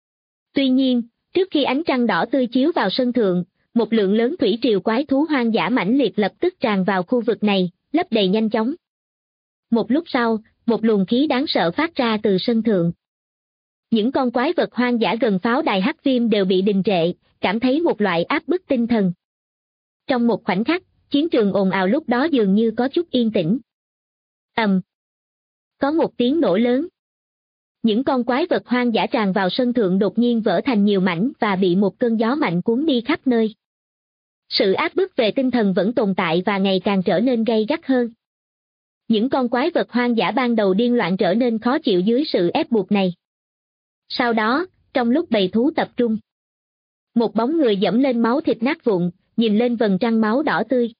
Tuy nhiên, trước khi ánh trăng đỏ tươi chiếu vào sân thượng, một lượng lớn thủy triều quái thú hoang dã mãnh liệt lập tức tràn vào khu vực này, lấp đầy nhanh chóng. Một lúc sau, một luồng khí đáng sợ phát ra từ sân thượng. Những con quái vật hoang dã gần pháo đài hắc viêm đều bị đình trệ, cảm thấy một loại áp bức tinh thần. Trong một khoảnh khắc, chiến trường ồn ào lúc đó dường như có chút yên tĩnh. Có một tiếng nổ lớn. Những con quái vật hoang dã tràn vào sân thượng đột nhiên vỡ thành nhiều mảnh và bị một cơn gió mạnh cuốn đi khắp nơi. Sự áp bức về tinh thần vẫn tồn tại và ngày càng trở nên gay gắt hơn. Những con quái vật hoang dã ban đầu điên loạn trở nên khó chịu dưới sự ép buộc này. Sau đó, trong lúc bầy thú tập trung, một bóng người dẫm lên máu thịt nát vụn, nhìn lên vầng trăng máu đỏ tươi.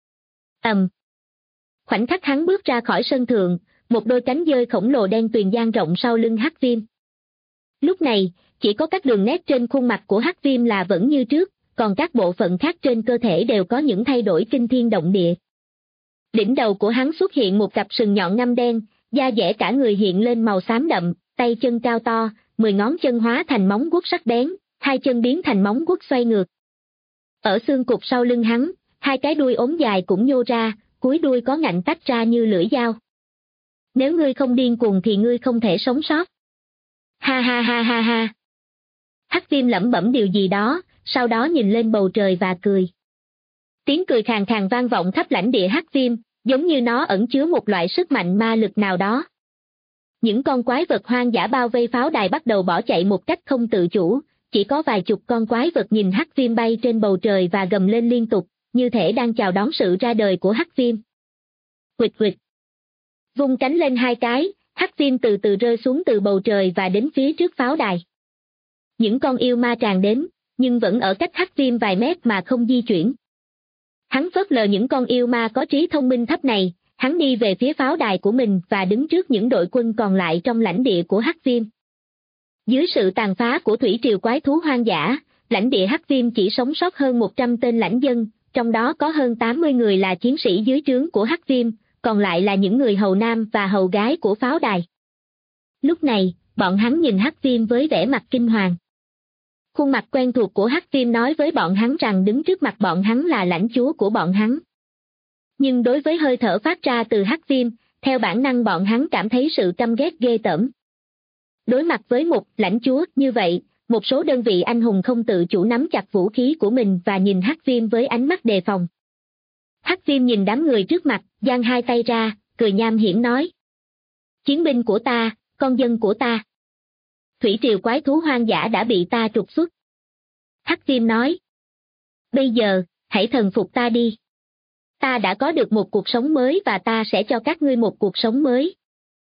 Khoảnh khắc hắn bước ra khỏi sân thượng, một đôi cánh dơi khổng lồ đen tuyền dang rộng sau lưng hắc viêm. Lúc này, chỉ có các đường nét trên khuôn mặt của hắc viêm là vẫn như trước, còn các bộ phận khác trên cơ thể đều có những thay đổi kinh thiên động địa. Đỉnh đầu của hắn xuất hiện một cặp sừng nhọn ngăm đen, da dẻ cả người hiện lên màu xám đậm, tay chân cao to, 10 ngón chân hóa thành móng vuốt sắc bén, 2 chân biến thành móng vuốt xoay ngược. Ở xương cụt sau lưng hắn, 2 cái đuôi ốm dài cũng nhô ra, cuối đuôi có ngạnh tách ra như lưỡi dao. Nếu ngươi không điên cuồng thì ngươi không thể sống sót. Ha ha ha ha ha. Hắc viêm lẩm bẩm điều gì đó, sau đó nhìn lên bầu trời và cười. Tiếng cười khàn khàn vang vọng khắp lãnh địa hắc viêm, giống như nó ẩn chứa một loại sức mạnh ma lực nào đó. Những con quái vật hoang dã bao vây pháo đài bắt đầu bỏ chạy một cách không tự chủ, chỉ có vài chục con quái vật nhìn hắc viêm bay trên bầu trời và gầm lên liên tục, như thể đang chào đón sự ra đời của hắc viêm. Huỵch huỵch. Vung cánh lên 2 cái, hắc viêm từ từ rơi xuống từ bầu trời và đến phía trước pháo đài. Những con yêu ma tràn đến, nhưng vẫn ở cách hắc viêm vài mét mà không di chuyển. Hắn phớt lờ những con yêu ma có trí thông minh thấp này, hắn đi về phía pháo đài của mình và đứng trước những đội quân còn lại trong lãnh địa của hắc viêm. Dưới sự tàn phá của thủy triều quái thú hoang dã, lãnh địa hắc viêm chỉ sống sót hơn 100 tên lãnh dân, trong đó có hơn 80 người là chiến sĩ dưới trướng của hắc viêm, còn lại là những người hầu nam và hầu gái của pháo đài. Lúc này, bọn hắn nhìn hắc viêm với vẻ mặt kinh hoàng. Khuôn mặt quen thuộc của hắc viêm nói với bọn hắn rằng đứng trước mặt bọn hắn là lãnh chúa của bọn hắn. Nhưng đối với hơi thở phát ra từ hắc viêm, theo bản năng bọn hắn cảm thấy sự căm ghét ghê tởm. Đối mặt với một lãnh chúa như vậy, một số đơn vị anh hùng không tự chủ nắm chặt vũ khí của mình và nhìn hắc viêm với ánh mắt đề phòng. Hắc viêm nhìn đám người trước mặt, giang 2 tay ra, cười nham hiểm nói. Chiến binh của ta, con dân của ta. Thủy triều quái thú hoang dã đã bị ta trục xuất. Hắc viêm nói. Bây giờ, hãy thần phục ta đi. Ta đã có được một cuộc sống mới và ta sẽ cho các ngươi một cuộc sống mới.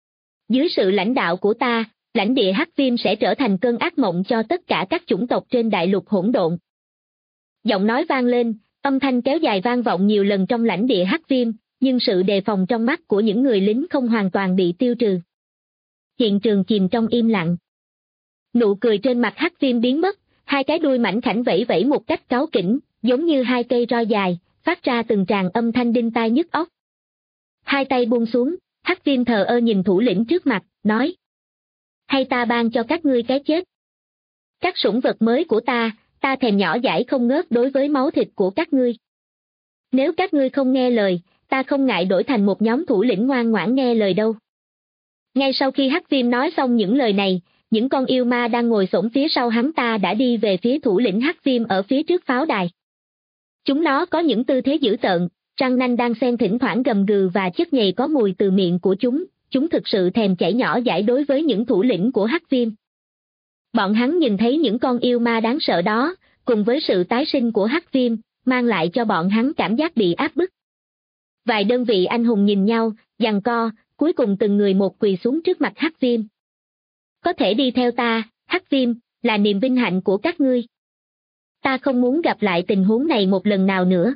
Dưới sự lãnh đạo của ta, lãnh địa Hắc Viêm sẽ trở thành cơn ác mộng cho tất cả các chủng tộc trên đại lục hỗn độn. Giọng nói vang lên, âm thanh kéo dài vang vọng nhiều lần trong lãnh địa Hắc Viêm, nhưng sự đề phòng trong mắt của những người lính không hoàn toàn bị tiêu trừ. Hiện trường chìm trong im lặng. Nụ cười trên mặt Hắc Viêm biến mất, hai cái đuôi mảnh khảnh vẫy vẫy một cách cáu kỉnh, giống như hai cây roi dài, phát ra từng tràng âm thanh đinh tai nhức óc. Hai tay buông xuống, Hắc Viêm thờ ơ nhìn thủ lĩnh trước mặt, nói: hay ta ban cho các ngươi cái chết. Các sủng vật mới của ta thèm nhỏ dãi không ngớt đối với máu thịt của các ngươi. Nếu các ngươi không nghe lời, ta không ngại đổi thành một nhóm thủ lĩnh ngoan ngoãn nghe lời đâu. Ngay sau khi Hắc Viêm nói xong những lời này, những con yêu ma đang ngồi xổm phía sau hắn ta đã đi về phía thủ lĩnh Hắc Viêm ở phía trước pháo đài. Chúng nó có những tư thế dữ tợn, răng nanh đang xen thỉnh thoảng gầm gừ và chất nhầy có mùi từ miệng của chúng thực sự thèm chảy nhỏ dãi đối với những thủ lĩnh của Hắc Viêm. Bọn hắn nhìn thấy những con yêu ma đáng sợ đó, cùng với sự tái sinh của Hắc Viêm, mang lại cho bọn hắn cảm giác bị áp bức. Vài đơn vị anh hùng nhìn nhau, giằng co, cuối cùng từng người một quỳ xuống trước mặt Hắc Viêm. Có thể đi theo ta, Hắc Viêm, là niềm vinh hạnh của các ngươi. Ta không muốn gặp lại tình huống này một lần nào nữa.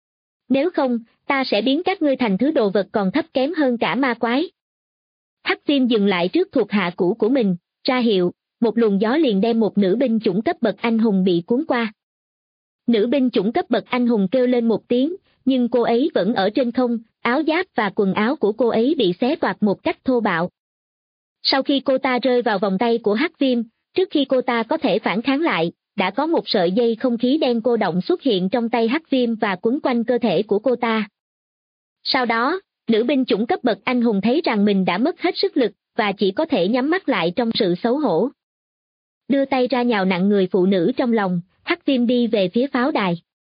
Nếu không, ta sẽ biến các ngươi thành thứ đồ vật còn thấp kém hơn cả ma quái. Hắc Viêm dừng lại trước thuộc hạ cũ của mình, ra hiệu, một luồng gió liền đem một nữ binh chủng cấp bậc anh hùng bị cuốn qua. Nữ binh chủng cấp bậc anh hùng kêu lên một tiếng, nhưng cô ấy vẫn ở trên không, áo giáp và quần áo của cô ấy bị xé toạc một cách thô bạo. Sau khi cô ta rơi vào vòng tay của Hắc Viêm, trước khi cô ta có thể phản kháng lại, đã có một sợi dây không khí đen cô đọng xuất hiện trong tay Hắc Viêm và quấn quanh cơ thể của cô ta. Sau đó, nữ binh chủng cấp bậc anh hùng thấy rằng mình đã mất hết sức lực và chỉ có thể nhắm mắt lại trong sự xấu hổ. Đưa tay ra nhào nặng người phụ nữ trong lòng, Hắc Viêm đi về phía pháo đài.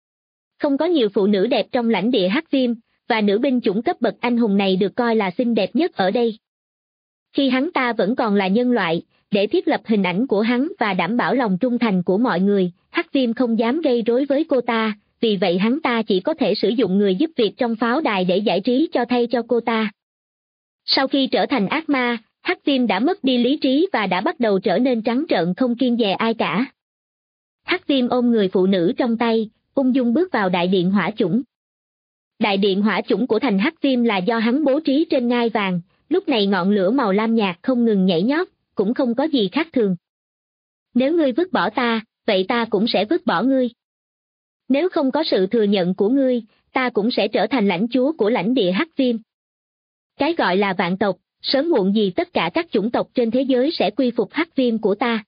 Không có nhiều phụ nữ đẹp trong lãnh địa Hắc Viêm, và nữ binh chủng cấp bậc anh hùng này được coi là xinh đẹp nhất ở đây. Khi hắn ta vẫn còn là nhân loại, để thiết lập hình ảnh của hắn và đảm bảo lòng trung thành của mọi người, Hắc Viêm không dám gây rối với cô ta, vì vậy hắn ta chỉ có thể sử dụng người giúp việc trong pháo đài để giải trí thay cho cô ta. Sau khi trở thành ác ma, Hắc Viêm đã mất đi lý trí và đã bắt đầu trở nên trắng trợn không kiêng dè ai cả. Hắc Viêm ôm người phụ nữ trong tay, ung dung bước vào đại điện hỏa chủng. Đại điện hỏa chủng của thành Hắc Viêm là do hắn bố trí trên ngai vàng, lúc này ngọn lửa màu lam nhạt không ngừng nhảy nhót, cũng không có gì khác thường. Nếu ngươi vứt bỏ ta, vậy ta cũng sẽ vứt bỏ ngươi. Nếu không có sự thừa nhận của ngươi, ta cũng sẽ trở thành lãnh chúa của lãnh địa Hắc Viêm. Cái gọi là vạn tộc, sớm muộn gì tất cả các chủng tộc trên thế giới sẽ quy phục Hắc Viêm của ta.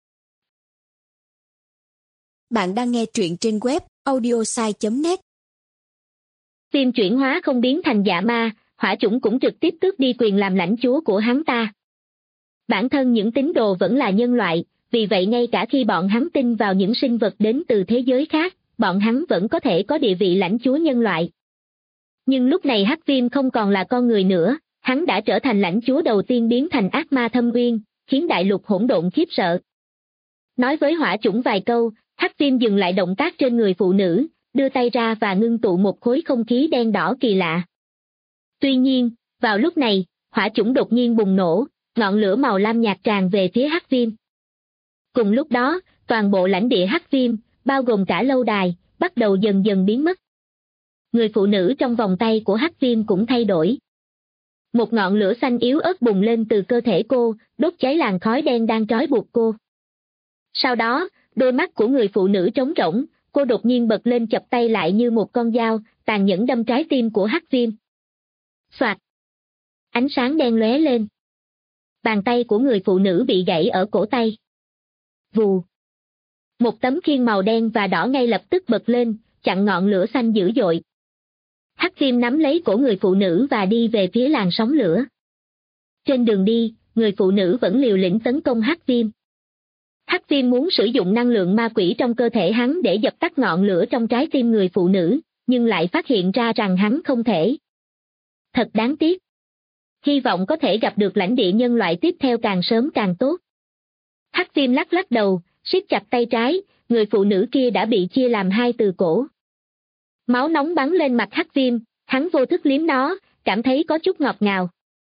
Bạn đang nghe truyện trên web audiosai.net. Viêm chuyển hóa không biến thành dạ ma, hỏa chủng cũng trực tiếp tước đi quyền làm lãnh chúa của hắn ta. Bản thân những tín đồ vẫn là nhân loại, vì vậy ngay cả khi bọn hắn tin vào những sinh vật đến từ thế giới khác, bọn hắn vẫn có thể có địa vị lãnh chúa nhân loại. Nhưng lúc này Hắc Viêm không còn là con người nữa, hắn đã trở thành lãnh chúa đầu tiên biến thành ác ma thâm uyên, khiến đại lục hỗn độn khiếp sợ. Nói với hỏa chủng vài câu, Hắc Viêm dừng lại động tác trên người phụ nữ, đưa tay ra và ngưng tụ một khối không khí đen đỏ kỳ lạ. Tuy nhiên, vào lúc này, hỏa chủng đột nhiên bùng nổ, ngọn lửa màu lam nhạt tràn về phía Hắc Viêm. Cùng lúc đó, toàn bộ lãnh địa Hắc Viêm, bao gồm cả lâu đài, bắt đầu dần dần biến mất. Người phụ nữ trong vòng tay của Hắc Viêm cũng thay đổi. Một ngọn lửa xanh yếu ớt bùng lên từ cơ thể cô, đốt cháy làn khói đen đang trói buộc cô. Sau đó, đôi mắt của người phụ nữ trống rỗng, cô đột nhiên bật lên chập tay lại như một con dao, tàn nhẫn đâm trái tim của Hắc Viêm. Soạt! Ánh sáng đen lóe lên. Bàn tay của người phụ nữ bị gãy ở cổ tay. Vù! Một tấm khiên màu đen và đỏ ngay lập tức bật lên, chặn ngọn lửa xanh dữ dội. Hắc Viêm nắm lấy cổ người phụ nữ và đi về phía làn sóng lửa. Trên đường đi, người phụ nữ vẫn liều lĩnh tấn công Hắc Viêm. Hắc Viêm muốn sử dụng năng lượng ma quỷ trong cơ thể hắn để dập tắt ngọn lửa trong trái tim người phụ nữ, nhưng lại phát hiện ra rằng hắn không thể. Thật đáng tiếc. Hy vọng có thể gặp được lãnh địa nhân loại tiếp theo càng sớm càng tốt. Hắc Viêm lắc lắc đầu, siết chặt tay trái, người phụ nữ kia đã bị chia làm hai từ cổ. Máu nóng bắn lên mặt Hắc Viêm, hắn vô thức liếm nó, cảm thấy có chút ngọt ngào.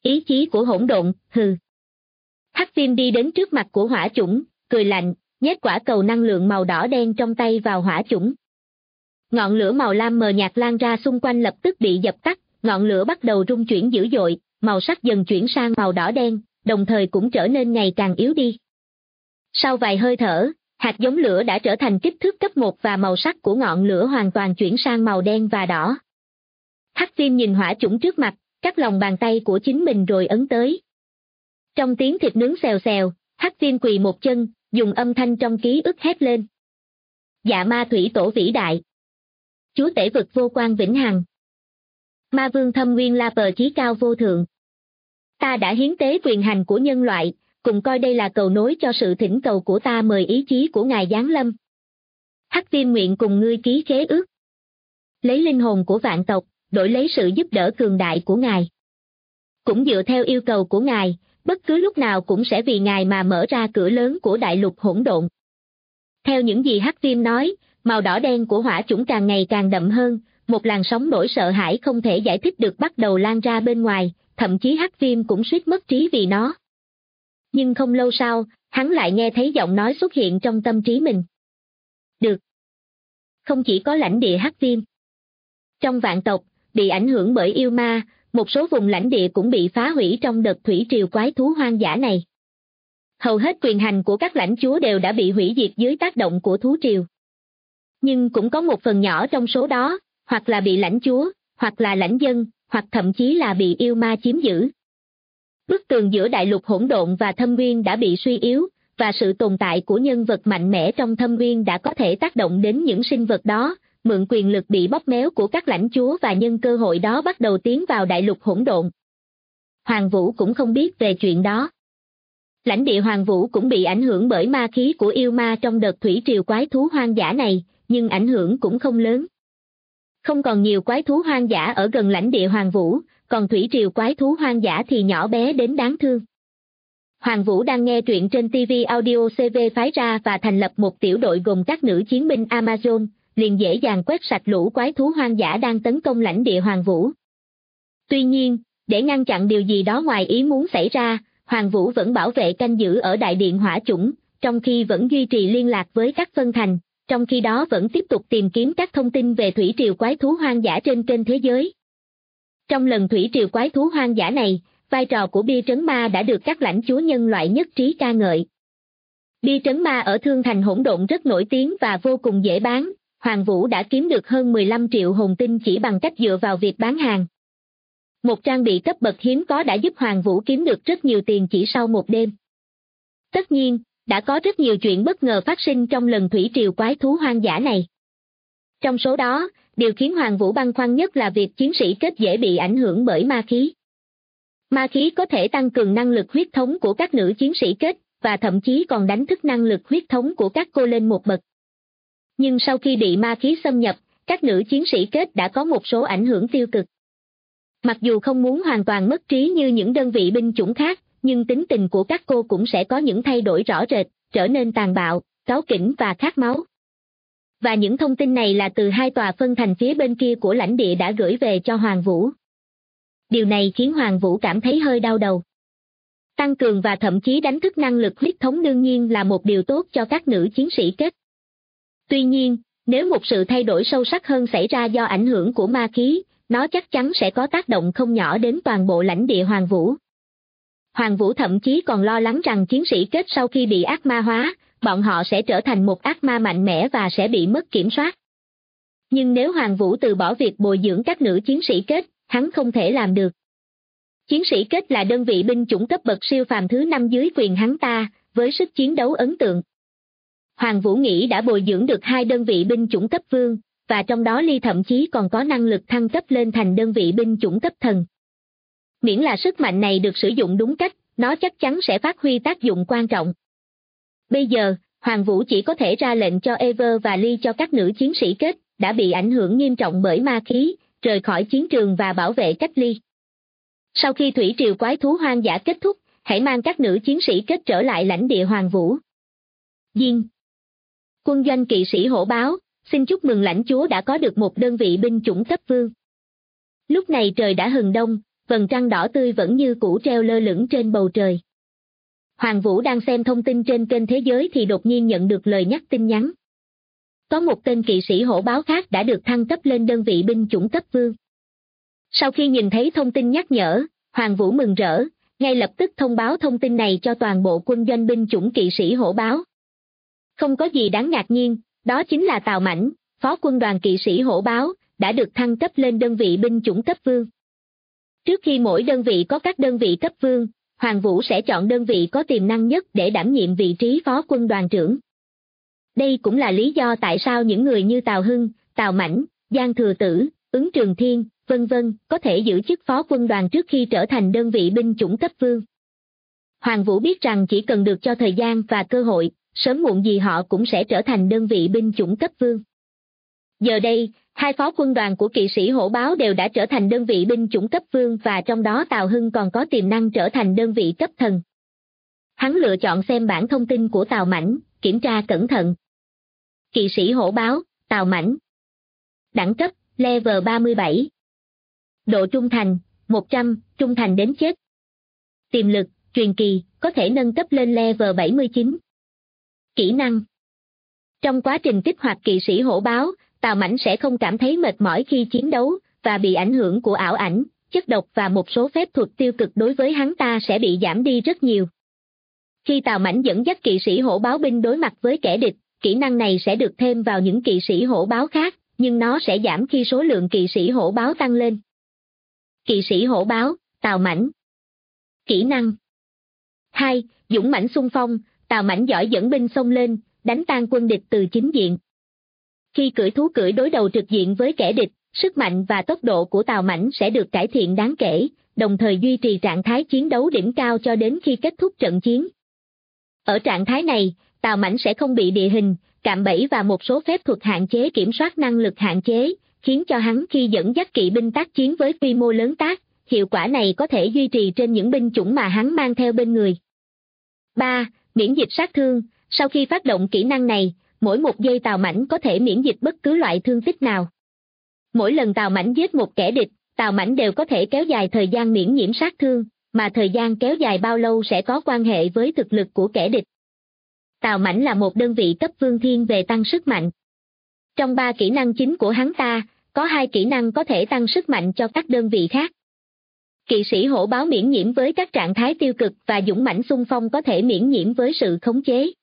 Ý chí của hỗn độn, hừ. Hắc Viêm đi đến trước mặt của hỏa chủng, cười lạnh, nhét quả cầu năng lượng màu đỏ đen trong tay vào hỏa chủng. Ngọn lửa màu lam mờ nhạt lan ra xung quanh lập tức bị dập tắt, ngọn lửa bắt đầu rung chuyển dữ dội, màu sắc dần chuyển sang màu đỏ đen, đồng thời cũng trở nên ngày càng yếu đi. Sau vài hơi thở, hạt giống lửa đã trở thành kích thước cấp 1 và màu sắc của ngọn lửa hoàn toàn chuyển sang màu đen và đỏ. Hắc Viêm nhìn hỏa chủng trước mặt, cắt lòng bàn tay của chính mình rồi ấn tới. Trong tiếng thịt nướng xèo xèo, Hắc Viêm quỳ một chân, dùng âm thanh trong ký ức hét lên. Dạ ma thủy tổ vĩ đại. Chúa tể vực vô quan vĩnh hằng. Ma vương thâm nguyên la pờ chí cao vô thượng. Ta đã hiến tế quyền hành của nhân loại, cùng coi đây là cầu nối cho sự thỉnh cầu của ta, mời ý chí của ngài giáng lâm. Hắc Viêm nguyện cùng ngươi ký khế ước. Lấy linh hồn của vạn tộc, đổi lấy sự giúp đỡ cường đại của ngài. Cũng dựa theo yêu cầu của ngài, bất cứ lúc nào cũng sẽ vì ngài mà mở ra cửa lớn của đại lục hỗn độn. Theo những gì Hắc Viêm nói, màu đỏ đen của hỏa chủng càng ngày càng đậm hơn, một làn sóng nỗi sợ hãi không thể giải thích được bắt đầu lan ra bên ngoài, thậm chí Hắc Viêm cũng suýt mất trí vì nó. Nhưng không lâu sau, hắn lại nghe thấy giọng nói xuất hiện trong tâm trí mình. Được. Không chỉ có lãnh địa Hắc Viêm. Trong vạn tộc, bị ảnh hưởng bởi yêu ma, một số vùng lãnh địa cũng bị phá hủy trong đợt thủy triều quái thú hoang dã này. Hầu hết quyền hành của các lãnh chúa đều đã bị hủy diệt dưới tác động của thú triều. Nhưng cũng có một phần nhỏ trong số đó, hoặc là bị lãnh chúa, hoặc là lãnh dân, hoặc thậm chí là bị yêu ma chiếm giữ. Bức tường giữa đại lục hỗn độn và thâm nguyên đã bị suy yếu, và sự tồn tại của nhân vật mạnh mẽ trong thâm nguyên đã có thể tác động đến những sinh vật đó, mượn quyền lực bị bóp méo của các lãnh chúa và nhân cơ hội đó bắt đầu tiến vào đại lục hỗn độn. Hoàng Vũ cũng không biết về chuyện đó. Lãnh địa Hoàng Vũ cũng bị ảnh hưởng bởi ma khí của yêu ma trong đợt thủy triều quái thú hoang dã này, nhưng ảnh hưởng cũng không lớn. Không còn nhiều quái thú hoang dã ở gần lãnh địa Hoàng Vũ, còn thủy triều quái thú hoang dã thì nhỏ bé đến đáng thương. Hoàng Vũ đang nghe truyện trên TV Audio CV phái ra và thành lập một tiểu đội gồm các nữ chiến binh Amazon, liền dễ dàng quét sạch lũ quái thú hoang dã đang tấn công lãnh địa Hoàng Vũ. Tuy nhiên, để ngăn chặn điều gì đó ngoài ý muốn xảy ra, Hoàng Vũ vẫn bảo vệ canh giữ ở đại điện hỏa chủng, trong khi vẫn duy trì liên lạc với các phân thành, trong khi đó vẫn tiếp tục tìm kiếm các thông tin về thủy triều quái thú hoang dã trên kênh thế giới. Trong lần thủy triều quái thú hoang dã này, vai trò của bia trấn ma đã được các lãnh chúa nhân loại nhất trí ca ngợi. Bia trấn ma ở Thương Thành hỗn độn rất nổi tiếng và vô cùng dễ bán, Hoàng Vũ đã kiếm được hơn 15 triệu hồn tinh chỉ bằng cách dựa vào việc bán hàng. Một trang bị cấp bậc hiếm có đã giúp Hoàng Vũ kiếm được rất nhiều tiền chỉ sau một đêm. Tất nhiên, đã có rất nhiều chuyện bất ngờ phát sinh trong lần thủy triều quái thú hoang dã này. Trong số đó, điều khiến Hoàng Vũ băn khoăn nhất là việc chiến sĩ kết dễ bị ảnh hưởng bởi ma khí. Ma khí có thể tăng cường năng lực huyết thống của các nữ chiến sĩ kết, và thậm chí còn đánh thức năng lực huyết thống của các cô lên một bậc. Nhưng sau khi bị ma khí xâm nhập, các nữ chiến sĩ kết đã có một số ảnh hưởng tiêu cực. Mặc dù không muốn hoàn toàn mất trí như những đơn vị binh chủng khác, nhưng tính tình của các cô cũng sẽ có những thay đổi rõ rệt, trở nên tàn bạo, cáu kỉnh và khát máu. Và những thông tin này là từ hai tòa phân thành phía bên kia của lãnh địa đã gửi về cho Hoàng Vũ. Điều này khiến Hoàng Vũ cảm thấy hơi đau đầu. Tăng cường và thậm chí đánh thức năng lực huyết thống đương nhiên là một điều tốt cho các nữ chiến sĩ kết. Tuy nhiên, nếu một sự thay đổi sâu sắc hơn xảy ra do ảnh hưởng của ma khí, nó chắc chắn sẽ có tác động không nhỏ đến toàn bộ lãnh địa Hoàng Vũ. Hoàng Vũ thậm chí còn lo lắng rằng chiến sĩ kết sau khi bị ác ma hóa, bọn họ sẽ trở thành một ác ma mạnh mẽ và sẽ bị mất kiểm soát. Nhưng nếu Hoàng Vũ từ bỏ việc bồi dưỡng các nữ chiến sĩ kết, hắn không thể làm được. Chiến sĩ kết là đơn vị binh chủng cấp bậc siêu phàm thứ 5 dưới quyền hắn ta, với sức chiến đấu ấn tượng. Hoàng Vũ nghĩ đã bồi dưỡng được 2 đơn vị binh chủng cấp vương, và trong đó Ly thậm chí còn có năng lực thăng cấp lên thành đơn vị binh chủng cấp thần. Miễn là sức mạnh này được sử dụng đúng cách, nó chắc chắn sẽ phát huy tác dụng quan trọng. Bây giờ, Hoàng Vũ chỉ có thể ra lệnh cho Ever và Ly cho các nữ chiến sĩ kết, đã bị ảnh hưởng nghiêm trọng bởi ma khí, rời khỏi chiến trường và bảo vệ cách ly. Sau khi thủy triều quái thú hoang dã kết thúc, hãy mang các nữ chiến sĩ kết trở lại lãnh địa Hoàng Vũ. Diên. Quân doanh kỵ sĩ hổ báo, xin chúc mừng lãnh chúa đã có được một đơn vị binh chủng cấp vương. Lúc này trời đã hừng đông, vầng trăng đỏ tươi vẫn như cũ treo lơ lửng trên bầu trời. Hoàng Vũ đang xem thông tin trên kênh Thế Giới thì đột nhiên nhận được lời nhắc tin nhắn. Có một tên kỵ sĩ hổ báo khác đã được thăng cấp lên đơn vị binh chủng cấp vương. Sau khi nhìn thấy thông tin nhắc nhở, Hoàng Vũ mừng rỡ, ngay lập tức thông báo thông tin này cho toàn bộ quân doanh binh chủng kỵ sĩ hổ báo. Không có gì đáng ngạc nhiên, đó chính là Tào Mãnh, phó quân đoàn kỵ sĩ hổ báo, đã được thăng cấp lên đơn vị binh chủng cấp vương. Trước khi mỗi đơn vị có các đơn vị cấp vương, Hoàng Vũ sẽ chọn đơn vị có tiềm năng nhất để đảm nhiệm vị trí phó quân đoàn trưởng. Đây cũng là lý do tại sao những người như Tào Hưng, Tào Mãnh, Giang Thừa Tử, Ứng Trường Thiên, vân vân, có thể giữ chức phó quân đoàn trước khi trở thành đơn vị binh chủng cấp vương. Hoàng Vũ biết rằng chỉ cần được cho thời gian và cơ hội, sớm muộn gì họ cũng sẽ trở thành đơn vị binh chủng cấp vương. Giờ đây, hai phó quân đoàn của kỵ sĩ hổ báo đều đã trở thành đơn vị binh chủng cấp vương và trong đó Tào Hưng còn có tiềm năng trở thành đơn vị cấp thần. Hắn lựa chọn xem bản thông tin của Tào Mãnh, kiểm tra cẩn thận. Kỵ sĩ hổ báo, Tào Mãnh. Đẳng cấp, level 37. Độ trung thành, 100, trung thành đến chết. Tiềm lực, truyền kỳ, có thể nâng cấp lên level 79. Kỹ năng. Trong quá trình kích hoạt kỵ sĩ hổ báo, Tào Mãnh sẽ không cảm thấy mệt mỏi khi chiến đấu, và bị ảnh hưởng của ảo ảnh, chất độc và một số phép thuật tiêu cực đối với hắn ta sẽ bị giảm đi rất nhiều. Khi Tào Mãnh dẫn dắt kỵ sĩ hổ báo binh đối mặt với kẻ địch, kỹ năng này sẽ được thêm vào những kỵ sĩ hổ báo khác, nhưng nó sẽ giảm khi số lượng kỵ sĩ hổ báo tăng lên. Kỵ sĩ hổ báo, Tào Mãnh. Kỹ năng 2. Dũng mãnh xung phong, Tào Mãnh giỏi dẫn binh xông lên, đánh tan quân địch từ chính diện. Khi cưỡi thú cưỡi đối đầu trực diện với kẻ địch, sức mạnh và tốc độ của Tào Mãnh sẽ được cải thiện đáng kể, đồng thời duy trì trạng thái chiến đấu đỉnh cao cho đến khi kết thúc trận chiến. Ở trạng thái này, Tào Mãnh sẽ không bị địa hình, cạm bẫy và một số phép thuật hạn chế kiểm soát năng lực hạn chế, khiến cho hắn khi dẫn dắt kỵ binh tác chiến với quy mô lớn tác, hiệu quả này có thể duy trì trên những binh chủng mà hắn mang theo bên người. 3. Miễn dịch sát thương, sau khi phát động kỹ năng này, mỗi một giây Tào Mãnh có thể miễn dịch bất cứ loại thương tích nào. Mỗi lần Tào Mãnh giết một kẻ địch, Tào Mãnh đều có thể kéo dài thời gian miễn nhiễm sát thương, mà thời gian kéo dài bao lâu sẽ có quan hệ với thực lực của kẻ địch. Tào Mãnh là một đơn vị cấp vương thiên về tăng sức mạnh. Trong 3 kỹ năng chính của hắn ta, có 2 kỹ năng có thể tăng sức mạnh cho các đơn vị khác. Kỵ sĩ hổ báo miễn nhiễm với các trạng thái tiêu cực và dũng mãnh xung phong có thể miễn nhiễm với sự khống chế.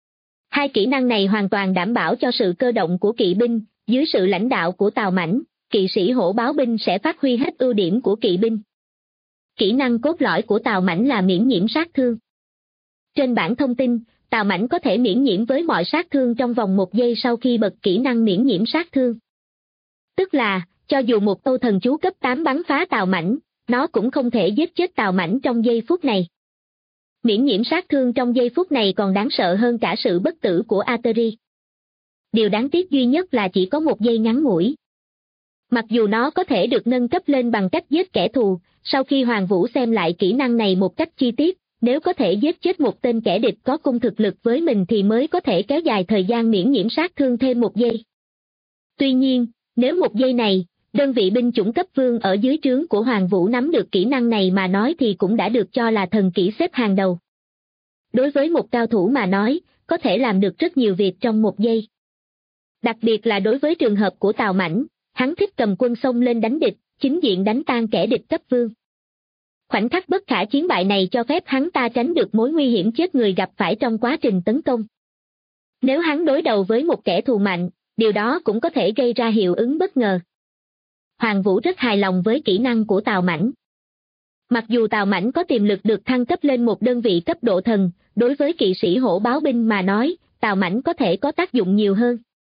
2 kỹ năng này hoàn toàn đảm bảo cho sự cơ động của kỵ binh, dưới sự lãnh đạo của Tào Mãnh, kỵ sĩ hổ báo binh sẽ phát huy hết ưu điểm của kỵ binh. Kỹ năng cốt lõi của Tào Mãnh là miễn nhiễm sát thương. Trên bảng thông tin, Tào Mãnh có thể miễn nhiễm với mọi sát thương trong vòng 1 giây sau khi bật kỹ năng miễn nhiễm sát thương. Tức là, cho dù một câu thần chú cấp 8 bắn phá Tào Mãnh, nó cũng không thể giết chết Tào Mãnh trong giây phút này. Miễn nhiễm sát thương trong giây phút này còn đáng sợ hơn cả sự bất tử của Ateri. Điều đáng tiếc duy nhất là chỉ có 1 giây ngắn ngủi. Mặc dù nó có thể được nâng cấp lên bằng cách giết kẻ thù, sau khi Hoàng Vũ xem lại kỹ năng này một cách chi tiết, nếu có thể giết chết một tên kẻ địch có cùng thực lực với mình thì mới có thể kéo dài thời gian miễn nhiễm sát thương thêm 1 giây. Tuy nhiên, nếu 1 giây này, đơn vị binh chủng cấp vương ở dưới trướng của Hoàng Vũ nắm được kỹ năng này mà nói thì cũng đã được cho là thần kỹ xếp hàng đầu. Đối với một cao thủ mà nói, có thể làm được rất nhiều việc trong 1 giây. Đặc biệt là đối với trường hợp của Tào Mãnh, hắn thích cầm quân xông lên đánh địch, chính diện đánh tan kẻ địch cấp vương. Khoảnh khắc bất khả chiến bại này cho phép hắn ta tránh được mối nguy hiểm chết người gặp phải trong quá trình tấn công. Nếu hắn đối đầu với một kẻ thù mạnh, điều đó cũng có thể gây ra hiệu ứng bất ngờ. Hoàng Vũ rất hài lòng với kỹ năng của Tào Mãnh. Mặc dù Tào Mãnh có tiềm lực được thăng cấp lên một đơn vị cấp độ thần, đối với kỵ sĩ hổ báo binh mà nói, Tào Mãnh có thể có tác dụng nhiều hơn.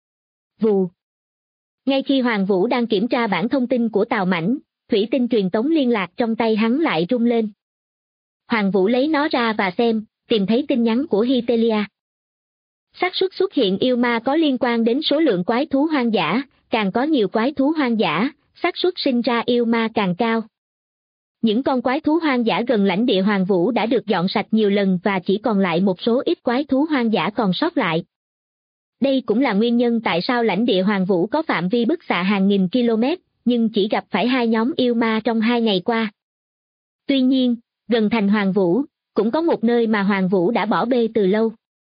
Vù. Ngay khi Hoàng Vũ đang kiểm tra bản thông tin của Tào Mãnh, thủy tinh truyền tống liên lạc trong tay hắn lại rung lên. Hoàng Vũ lấy nó ra và xem, tìm thấy tin nhắn của Hytelia. Xác suất xuất hiện yêu ma có liên quan đến số lượng quái thú hoang dã, càng có nhiều quái thú hoang dã, xác suất sinh ra yêu ma càng cao. Những con quái thú hoang dã gần lãnh địa Hoàng Vũ đã được dọn sạch nhiều lần và chỉ còn lại một số ít quái thú hoang dã còn sót lại. Đây cũng là nguyên nhân tại sao lãnh địa Hoàng Vũ có phạm vi bức xạ hàng nghìn km, nhưng chỉ gặp phải 2 nhóm yêu ma trong 2 ngày qua. Tuy nhiên, gần thành Hoàng Vũ, cũng có một nơi mà Hoàng Vũ đã bỏ bê từ lâu.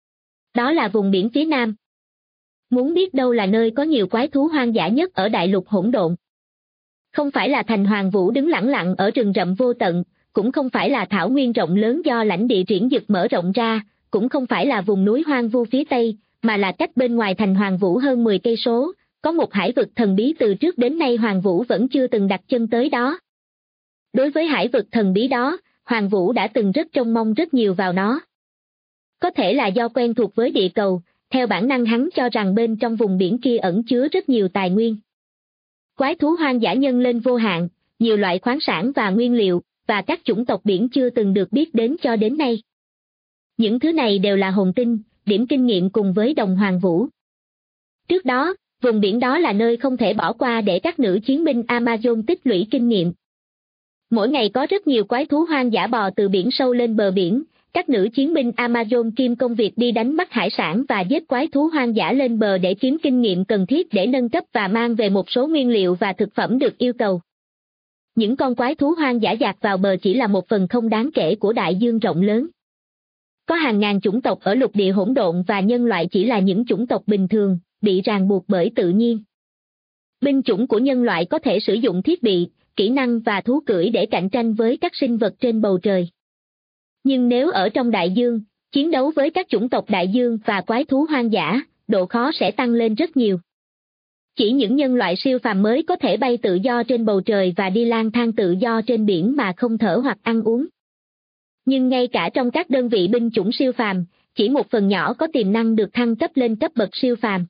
Đó là vùng biển phía Nam. Muốn biết đâu là nơi có nhiều quái thú hoang dã nhất ở đại lục hỗn độn? Không phải là thành Hoàng Vũ đứng lẳng lặng ở rừng rậm vô tận, cũng không phải là thảo nguyên rộng lớn do lãnh địa triển dực mở rộng ra, cũng không phải là vùng núi hoang vu phía Tây, mà là cách bên ngoài thành Hoàng Vũ hơn 10 cây số, có một hải vực thần bí từ trước đến nay Hoàng Vũ vẫn chưa từng đặt chân tới đó. Đối với hải vực thần bí đó, Hoàng Vũ đã từng rất trông mong rất nhiều vào nó. Có thể là do quen thuộc với địa cầu, theo bản năng hắn cho rằng bên trong vùng biển kia ẩn chứa rất nhiều tài nguyên. Quái thú hoang dã nhân lên vô hạn, nhiều loại khoáng sản và nguyên liệu, và các chủng tộc biển chưa từng được biết đến cho đến nay. Những thứ này đều là hồn tinh, điểm kinh nghiệm cùng với đồng Hoàng Vũ. Trước đó, vùng biển đó là nơi không thể bỏ qua để các nữ chiến binh Amazon tích lũy kinh nghiệm. Mỗi ngày có rất nhiều quái thú hoang dã bò từ biển sâu lên bờ biển, các nữ chiến binh Amazon kiêm công việc đi đánh bắt hải sản và giết quái thú hoang dã lên bờ để kiếm kinh nghiệm cần thiết để nâng cấp và mang về một số nguyên liệu và thực phẩm được yêu cầu. Những con quái thú hoang dã dạt vào bờ chỉ là một phần không đáng kể của đại dương rộng lớn. Có hàng ngàn chủng tộc ở lục địa hỗn độn và nhân loại chỉ là những chủng tộc bình thường, bị ràng buộc bởi tự nhiên. Binh chủng của nhân loại có thể sử dụng thiết bị, kỹ năng và thú cưỡi để cạnh tranh với các sinh vật trên bầu trời. Nhưng nếu ở trong đại dương, chiến đấu với các chủng tộc đại dương và quái thú hoang dã, độ khó sẽ tăng lên rất nhiều. Chỉ những nhân loại siêu phàm mới có thể bay tự do trên bầu trời và đi lang thang tự do trên biển mà không thở hoặc ăn uống. Nhưng ngay cả trong các đơn vị binh chủng siêu phàm, chỉ một phần nhỏ có tiềm năng được thăng cấp lên cấp bậc siêu phàm.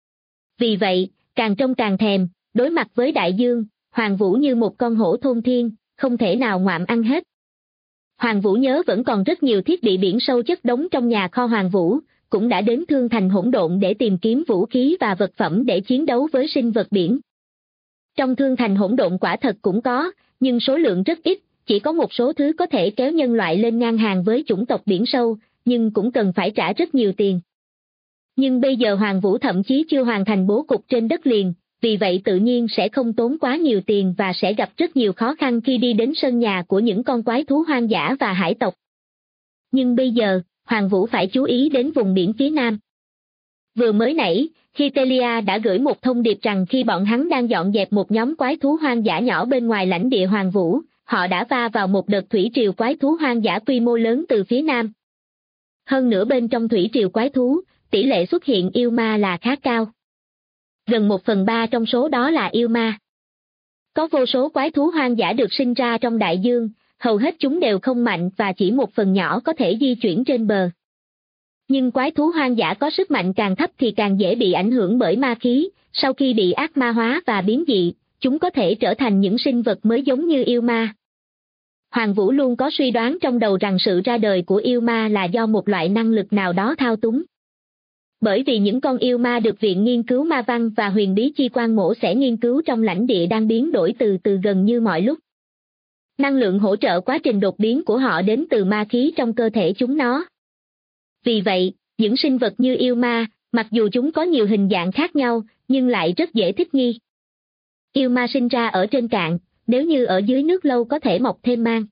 Vì vậy, càng trông càng thèm, đối mặt với đại dương, Hoàng Vũ như một con hổ thôn thiên, không thể nào ngoạm ăn hết. Hoàng Vũ nhớ vẫn còn rất nhiều thiết bị biển sâu chất đống trong nhà kho Hoàng Vũ, cũng đã đến Thương Thành hỗn độn để tìm kiếm vũ khí và vật phẩm để chiến đấu với sinh vật biển. Trong Thương Thành hỗn độn quả thật cũng có, nhưng số lượng rất ít, chỉ có một số thứ có thể kéo nhân loại lên ngang hàng với chủng tộc biển sâu, nhưng cũng cần phải trả rất nhiều tiền. Nhưng bây giờ Hoàng Vũ thậm chí chưa hoàn thành bố cục trên đất liền, vì vậy tự nhiên sẽ không tốn quá nhiều tiền và sẽ gặp rất nhiều khó khăn khi đi đến sân nhà của những con quái thú hoang dã và hải tộc. Nhưng bây giờ, Hoàng Vũ phải chú ý đến vùng biển phía Nam. Vừa mới nãy, Hytelia đã gửi một thông điệp rằng khi bọn hắn đang dọn dẹp một nhóm quái thú hoang dã nhỏ bên ngoài lãnh địa Hoàng Vũ, họ đã va vào một đợt thủy triều quái thú hoang dã quy mô lớn từ phía Nam. Hơn nữa bên trong thủy triều quái thú, tỷ lệ xuất hiện yêu ma là khá cao. Gần 1/3 trong số đó là yêu ma. Có vô số quái thú hoang dã được sinh ra trong đại dương, hầu hết chúng đều không mạnh và chỉ một phần nhỏ có thể di chuyển trên bờ. Nhưng quái thú hoang dã có sức mạnh càng thấp thì càng dễ bị ảnh hưởng bởi ma khí, sau khi bị ác ma hóa và biến dị, chúng có thể trở thành những sinh vật mới giống như yêu ma. Hoàng Vũ luôn có suy đoán trong đầu rằng sự ra đời của yêu ma là do một loại năng lực nào đó thao túng. Bởi vì những con yêu ma được Viện Nghiên cứu Ma Văn và Huyền Bí Chi Quan mổ xẻ nghiên cứu trong lãnh địa đang biến đổi từ từ gần như mọi lúc. Năng lượng hỗ trợ quá trình đột biến của họ đến từ ma khí trong cơ thể chúng nó. Vì vậy, những sinh vật như yêu ma, mặc dù chúng có nhiều hình dạng khác nhau, nhưng lại rất dễ thích nghi. Yêu ma sinh ra ở trên cạn, nếu như ở dưới nước lâu có thể mọc thêm mang.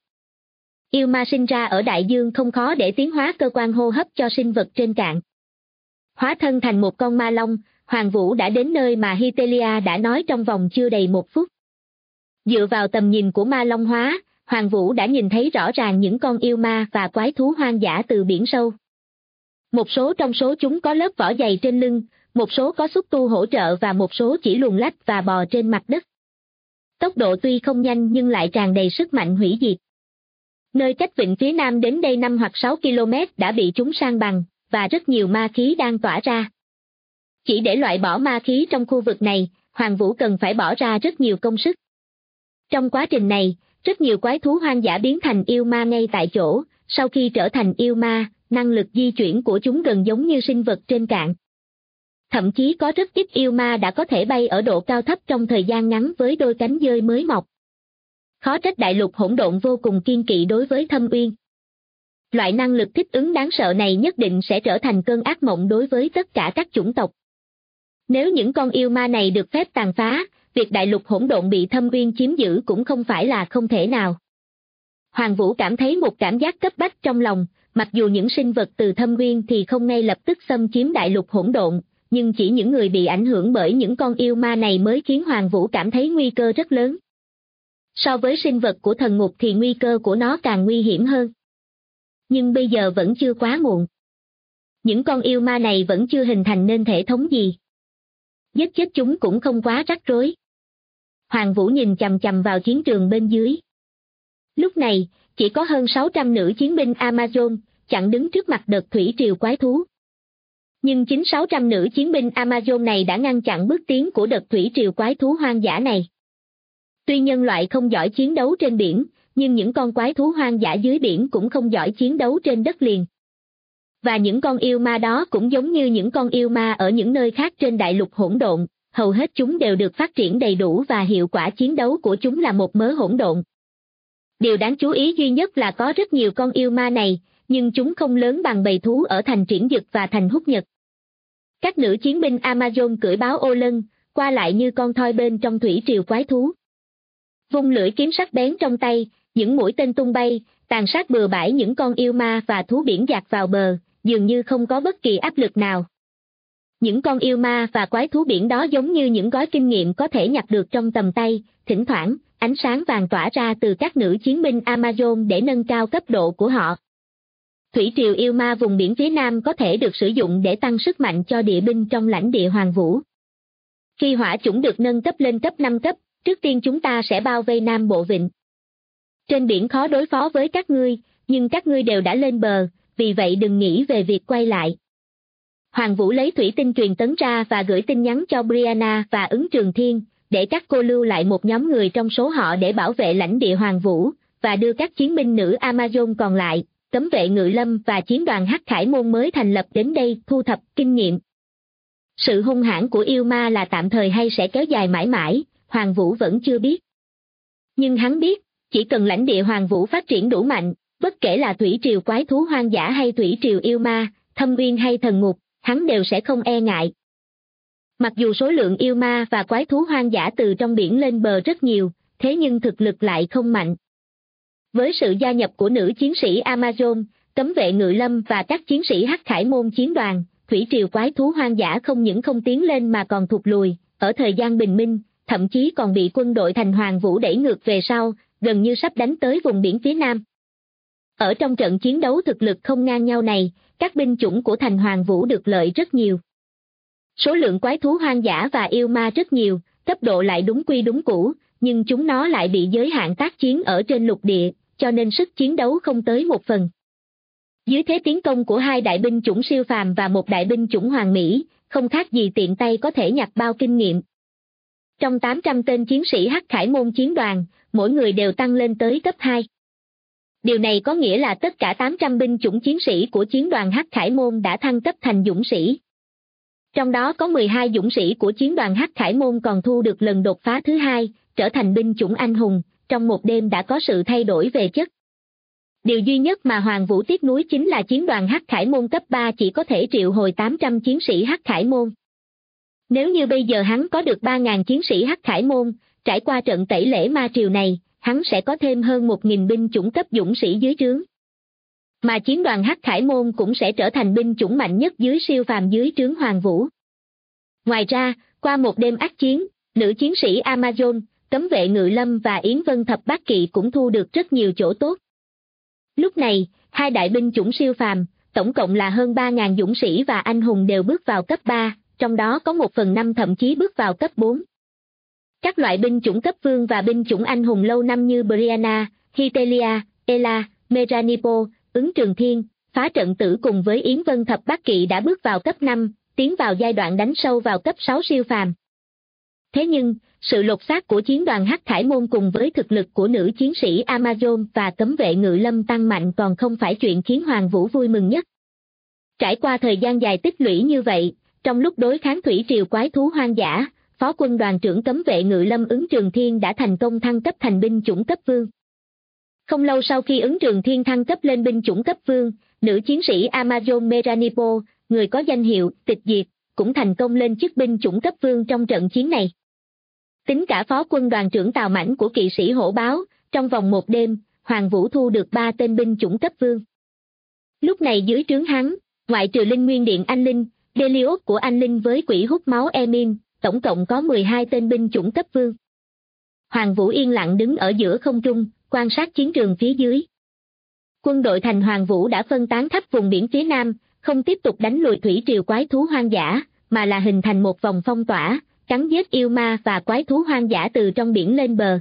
Yêu ma sinh ra ở đại dương không khó để tiến hóa cơ quan hô hấp cho sinh vật trên cạn. Hóa thân thành một con ma long, Hoàng Vũ đã đến nơi mà Hytelia đã nói trong vòng chưa đầy 1 phút. Dựa vào tầm nhìn của ma long hóa, Hoàng Vũ đã nhìn thấy rõ ràng những con yêu ma và quái thú hoang dã từ biển sâu. Một số trong số chúng có lớp vỏ dày trên lưng, một số có xúc tu hỗ trợ và một số chỉ luồn lách và bò trên mặt đất. Tốc độ tuy không nhanh nhưng lại tràn đầy sức mạnh hủy diệt. Nơi cách vịnh phía Nam đến đây 5 hoặc 6 km đã bị chúng san bằng, và rất nhiều ma khí đang tỏa ra. Chỉ để loại bỏ ma khí trong khu vực này, Hoàng Vũ cần phải bỏ ra rất nhiều công sức. Trong quá trình này, rất nhiều quái thú hoang dã biến thành yêu ma ngay tại chỗ, sau khi trở thành yêu ma, năng lực di chuyển của chúng gần giống như sinh vật trên cạn. Thậm chí có rất ít yêu ma đã có thể bay ở độ cao thấp trong thời gian ngắn với đôi cánh dơi mới mọc. Khó trách đại lục hỗn độn vô cùng kiên kỵ đối với Thâm Uyên. Loại năng lực thích ứng đáng sợ này nhất định sẽ trở thành cơn ác mộng đối với tất cả các chủng tộc. Nếu những con yêu ma này được phép tàn phá, việc đại lục hỗn độn bị Thâm Uyên chiếm giữ cũng không phải là không thể nào. Hoàng Vũ cảm thấy một cảm giác cấp bách trong lòng, mặc dù những sinh vật từ thâm nguyên thì không ngay lập tức xâm chiếm đại lục hỗn độn, nhưng chỉ những người bị ảnh hưởng bởi những con yêu ma này mới khiến Hoàng Vũ cảm thấy nguy cơ rất lớn. So với sinh vật của thần ngục thì nguy cơ của nó càng nguy hiểm hơn. Nhưng bây giờ vẫn chưa quá muộn. Những con yêu ma này vẫn chưa hình thành nên thể thống gì. Giết chết chúng cũng không quá rắc rối. Hoàng Vũ nhìn chằm chằm vào chiến trường bên dưới. Lúc này, chỉ có hơn 600 nữ chiến binh Amazon chặn đứng trước mặt đợt thủy triều quái thú. Nhưng chính 600 nữ chiến binh Amazon này đã ngăn chặn bước tiến của đợt thủy triều quái thú hoang dã này. Tuy nhân loại không giỏi chiến đấu trên biển, nhưng những con quái thú hoang dã dưới biển cũng không giỏi chiến đấu trên đất liền. Và những con yêu ma đó cũng giống như những con yêu ma ở những nơi khác trên đại lục hỗn độn, hầu hết chúng đều được phát triển đầy đủ và hiệu quả chiến đấu của chúng là một mớ hỗn độn. Điều đáng chú ý duy nhất là có rất nhiều con yêu ma này, nhưng chúng không lớn bằng bầy thú ở thành Triển Dực và thành Húc Nhật. Các nữ chiến binh Amazon cưỡi báo ô lân, qua lại như con thoi bên trong thủy triều quái thú. Vung lưỡi kiếm sắc bén trong tay, những mũi tên tung bay, tàn sát bừa bãi những con yêu ma và thú biển dạt vào bờ, dường như không có bất kỳ áp lực nào. Những con yêu ma và quái thú biển đó giống như những gói kinh nghiệm có thể nhặt được trong tầm tay, thỉnh thoảng, ánh sáng vàng tỏa ra từ các nữ chiến binh Amazon để nâng cao cấp độ của họ. Thủy triều yêu ma vùng biển phía Nam có thể được sử dụng để tăng sức mạnh cho địa binh trong lãnh địa Hoàng Vũ. Khi hỏa chủng được nâng cấp lên cấp 5 cấp, trước tiên chúng ta sẽ bao vây Nam Bộ Vịnh. Trên biển khó đối phó với các ngươi, nhưng các ngươi đều đã lên bờ, vì vậy đừng nghĩ về việc quay lại. Hoàng Vũ lấy thủy tinh truyền tấn ra và gửi tin nhắn cho Brianna và Ứng Trường Thiên, để các cô lưu lại một nhóm người trong số họ để bảo vệ lãnh địa Hoàng Vũ, và đưa các chiến binh nữ Amazon còn lại, cấm vệ ngự lâm và chiến đoàn Hắc Khải Môn mới thành lập đến đây thu thập kinh nghiệm. Sự hung hãn của yêu ma là tạm thời hay sẽ kéo dài mãi mãi, Hoàng Vũ vẫn chưa biết. Nhưng hắn biết, chỉ cần lãnh địa Hoàng Vũ phát triển đủ mạnh, bất kể là thủy triều quái thú hoang dã hay thủy triều yêu ma, thâm uyên hay thần ngục, hắn đều sẽ không e ngại. Mặc dù số lượng yêu ma và quái thú hoang dã từ trong biển lên bờ rất nhiều, thế nhưng thực lực lại không mạnh. Với sự gia nhập của nữ chiến sĩ Amazon, cấm vệ ngự lâm và các chiến sĩ Hắc Khải Môn chiến đoàn, thủy triều quái thú hoang dã không những không tiến lên mà còn thụt lùi, ở thời gian bình minh, thậm chí còn bị quân đội thành Hoàng Vũ đẩy ngược về sau, gần như sắp đánh tới vùng biển phía Nam. Ở trong trận chiến đấu thực lực không ngang nhau này, các binh chủng của thành Hoàng Vũ được lợi rất nhiều. Số lượng quái thú hoang dã và yêu ma rất nhiều, cấp độ lại đúng quy đúng cũ, nhưng chúng nó lại bị giới hạn tác chiến ở trên lục địa, cho nên sức chiến đấu không tới một phần. Dưới thế tiến công của hai đại binh chủng siêu phàm và một đại binh chủng hoàng mỹ, không khác gì tiện tay có thể nhặt bao kinh nghiệm. Trong 800 tên chiến sĩ Hắc Khải Môn chiến đoàn, mỗi người đều tăng lên tới cấp 2. Điều này có nghĩa là tất cả 800 binh chủng chiến sĩ của chiến đoàn Hắc Khải Môn đã thăng cấp thành dũng sĩ. Trong đó có 12 dũng sĩ của chiến đoàn Hắc Khải Môn còn thu được lần đột phá thứ 2, trở thành binh chủng anh hùng, trong một đêm đã có sự thay đổi về chất. Điều duy nhất mà Hoàng Vũ tiếc nuối chính là chiến đoàn Hắc Khải Môn cấp 3 chỉ có thể triệu hồi 800 chiến sĩ Hắc Khải Môn. Nếu như bây giờ hắn có được 3.000 chiến sĩ Hắc Khải Môn, trải qua trận tẩy lễ ma triều này, hắn sẽ có thêm hơn 1.000 binh chủng cấp dũng sĩ dưới trướng. Mà chiến đoàn Hắc Khải Môn cũng sẽ trở thành binh chủng mạnh nhất dưới siêu phàm dưới trướng Hoàng Vũ. Ngoài ra, qua một đêm ác chiến, nữ chiến sĩ Amazon, cấm vệ ngự lâm và Yến Vân Thập Bát Kỵ cũng thu được rất nhiều chỗ tốt. Lúc này, hai đại binh chủng siêu phàm, tổng cộng là hơn 3.000 dũng sĩ và anh hùng đều bước vào cấp 3, trong đó có 1/5 thậm chí bước vào cấp 4. Các loại binh chủng cấp vương và binh chủng anh hùng lâu năm như Brianna, Hytelia, Ela, Meranipo, Ứng Trường Thiên, Phá Trận Tử cùng với Yến Vân Thập Bát Kỵ đã bước vào cấp 5, tiến vào giai đoạn đánh sâu vào cấp 6 siêu phàm. Thế nhưng, sự lột xác của chiến đoàn Hắc Khải Môn cùng với thực lực của nữ chiến sĩ Amazon và cấm vệ ngự lâm tăng mạnh còn không phải chuyện khiến Hoàng Vũ vui mừng nhất. Trải qua thời gian dài tích lũy như vậy, trong lúc đối kháng thủy triều quái thú hoang dã, Phó quân đoàn trưởng cấm vệ ngự lâm Ứng Trường Thiên đã thành công thăng cấp thành binh chủng cấp vương. Không lâu sau khi Ứng Trường Thiên thăng cấp lên binh chủng cấp vương, nữ chiến sĩ Amazon Meranipo, người có danh hiệu Tịch Diệt, cũng thành công lên chức binh chủng cấp vương trong trận chiến này. Tính cả phó quân đoàn trưởng Tào Mãnh của kỵ sĩ Hổ Báo, trong vòng một đêm, Hoàng Vũ thu được 3 tên binh chủng cấp vương. Lúc này dưới trướng hắn, ngoại trừ Linh Nguyên Điện Anh Linh, Delios của Anh Linh với quỷ hút máu Emin, tổng cộng có 12 tên binh chủng cấp vương. Hoàng Vũ yên lặng đứng ở giữa không trung, quan sát chiến trường phía dưới. Quân đội thành Hoàng Vũ đã phân tán khắp vùng biển phía nam, không tiếp tục đánh lùi thủy triều quái thú hoang dã, mà là hình thành một vòng phong tỏa, cắn giết yêu ma và quái thú hoang dã từ trong biển lên bờ.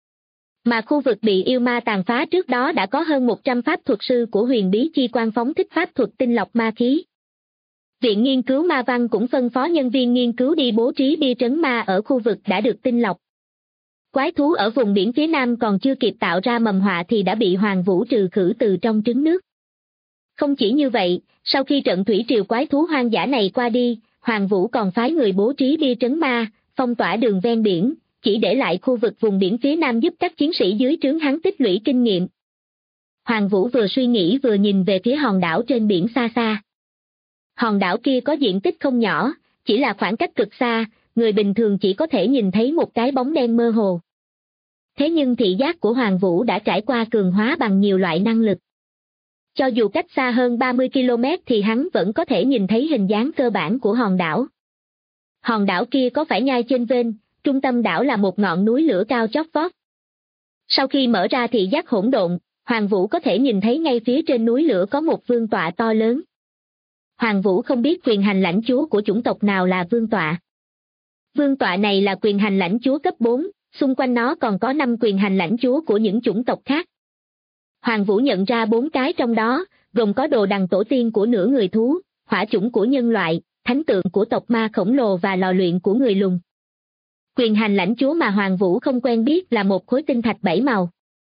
Mà khu vực bị yêu ma tàn phá trước đó đã có hơn 100 pháp thuật sư của Huyền Bí Chi Quan phóng thích pháp thuật tinh lọc ma khí. Viện nghiên cứu ma văn cũng phân phó nhân viên nghiên cứu đi bố trí bia trấn ma ở khu vực đã được tinh lọc. Quái thú ở vùng biển phía nam còn chưa kịp tạo ra mầm họa thì đã bị Hoàng Vũ trừ khử từ trong trứng nước. Không chỉ như vậy, sau khi trận thủy triều quái thú hoang dã này qua đi, Hoàng Vũ còn phái người bố trí bia trấn ma, phong tỏa đường ven biển, chỉ để lại khu vực vùng biển phía nam giúp các chiến sĩ dưới trướng hắn tích lũy kinh nghiệm. Hoàng Vũ vừa suy nghĩ vừa nhìn về phía hòn đảo trên biển xa xa. Hòn đảo kia có diện tích không nhỏ, chỉ là khoảng cách cực xa, người bình thường chỉ có thể nhìn thấy một cái bóng đen mơ hồ. Thế nhưng thị giác của Hoàng Vũ đã trải qua cường hóa bằng nhiều loại năng lực. Cho dù cách xa hơn 30 km thì hắn vẫn có thể nhìn thấy hình dáng cơ bản của hòn đảo. Hòn đảo kia có phải nhai chênh vênh, trung tâm đảo là một ngọn núi lửa cao chót vót. Sau khi mở ra thị giác hỗn độn, Hoàng Vũ có thể nhìn thấy ngay phía trên núi lửa có một vương tọa to lớn. Hoàng Vũ không biết quyền hành lãnh chúa của chủng tộc nào là vương tọa. Vương tọa này là quyền hành lãnh chúa cấp 4, xung quanh nó còn có 5 quyền hành lãnh chúa của những chủng tộc khác. Hoàng Vũ nhận ra 4 cái trong đó, gồm có đồ đằng tổ tiên của nửa người thú, hỏa chủng của nhân loại, thánh tượng của tộc ma khổng lồ và lò luyện của người lùn. Quyền hành lãnh chúa mà Hoàng Vũ không quen biết là một khối tinh thạch 7 màu.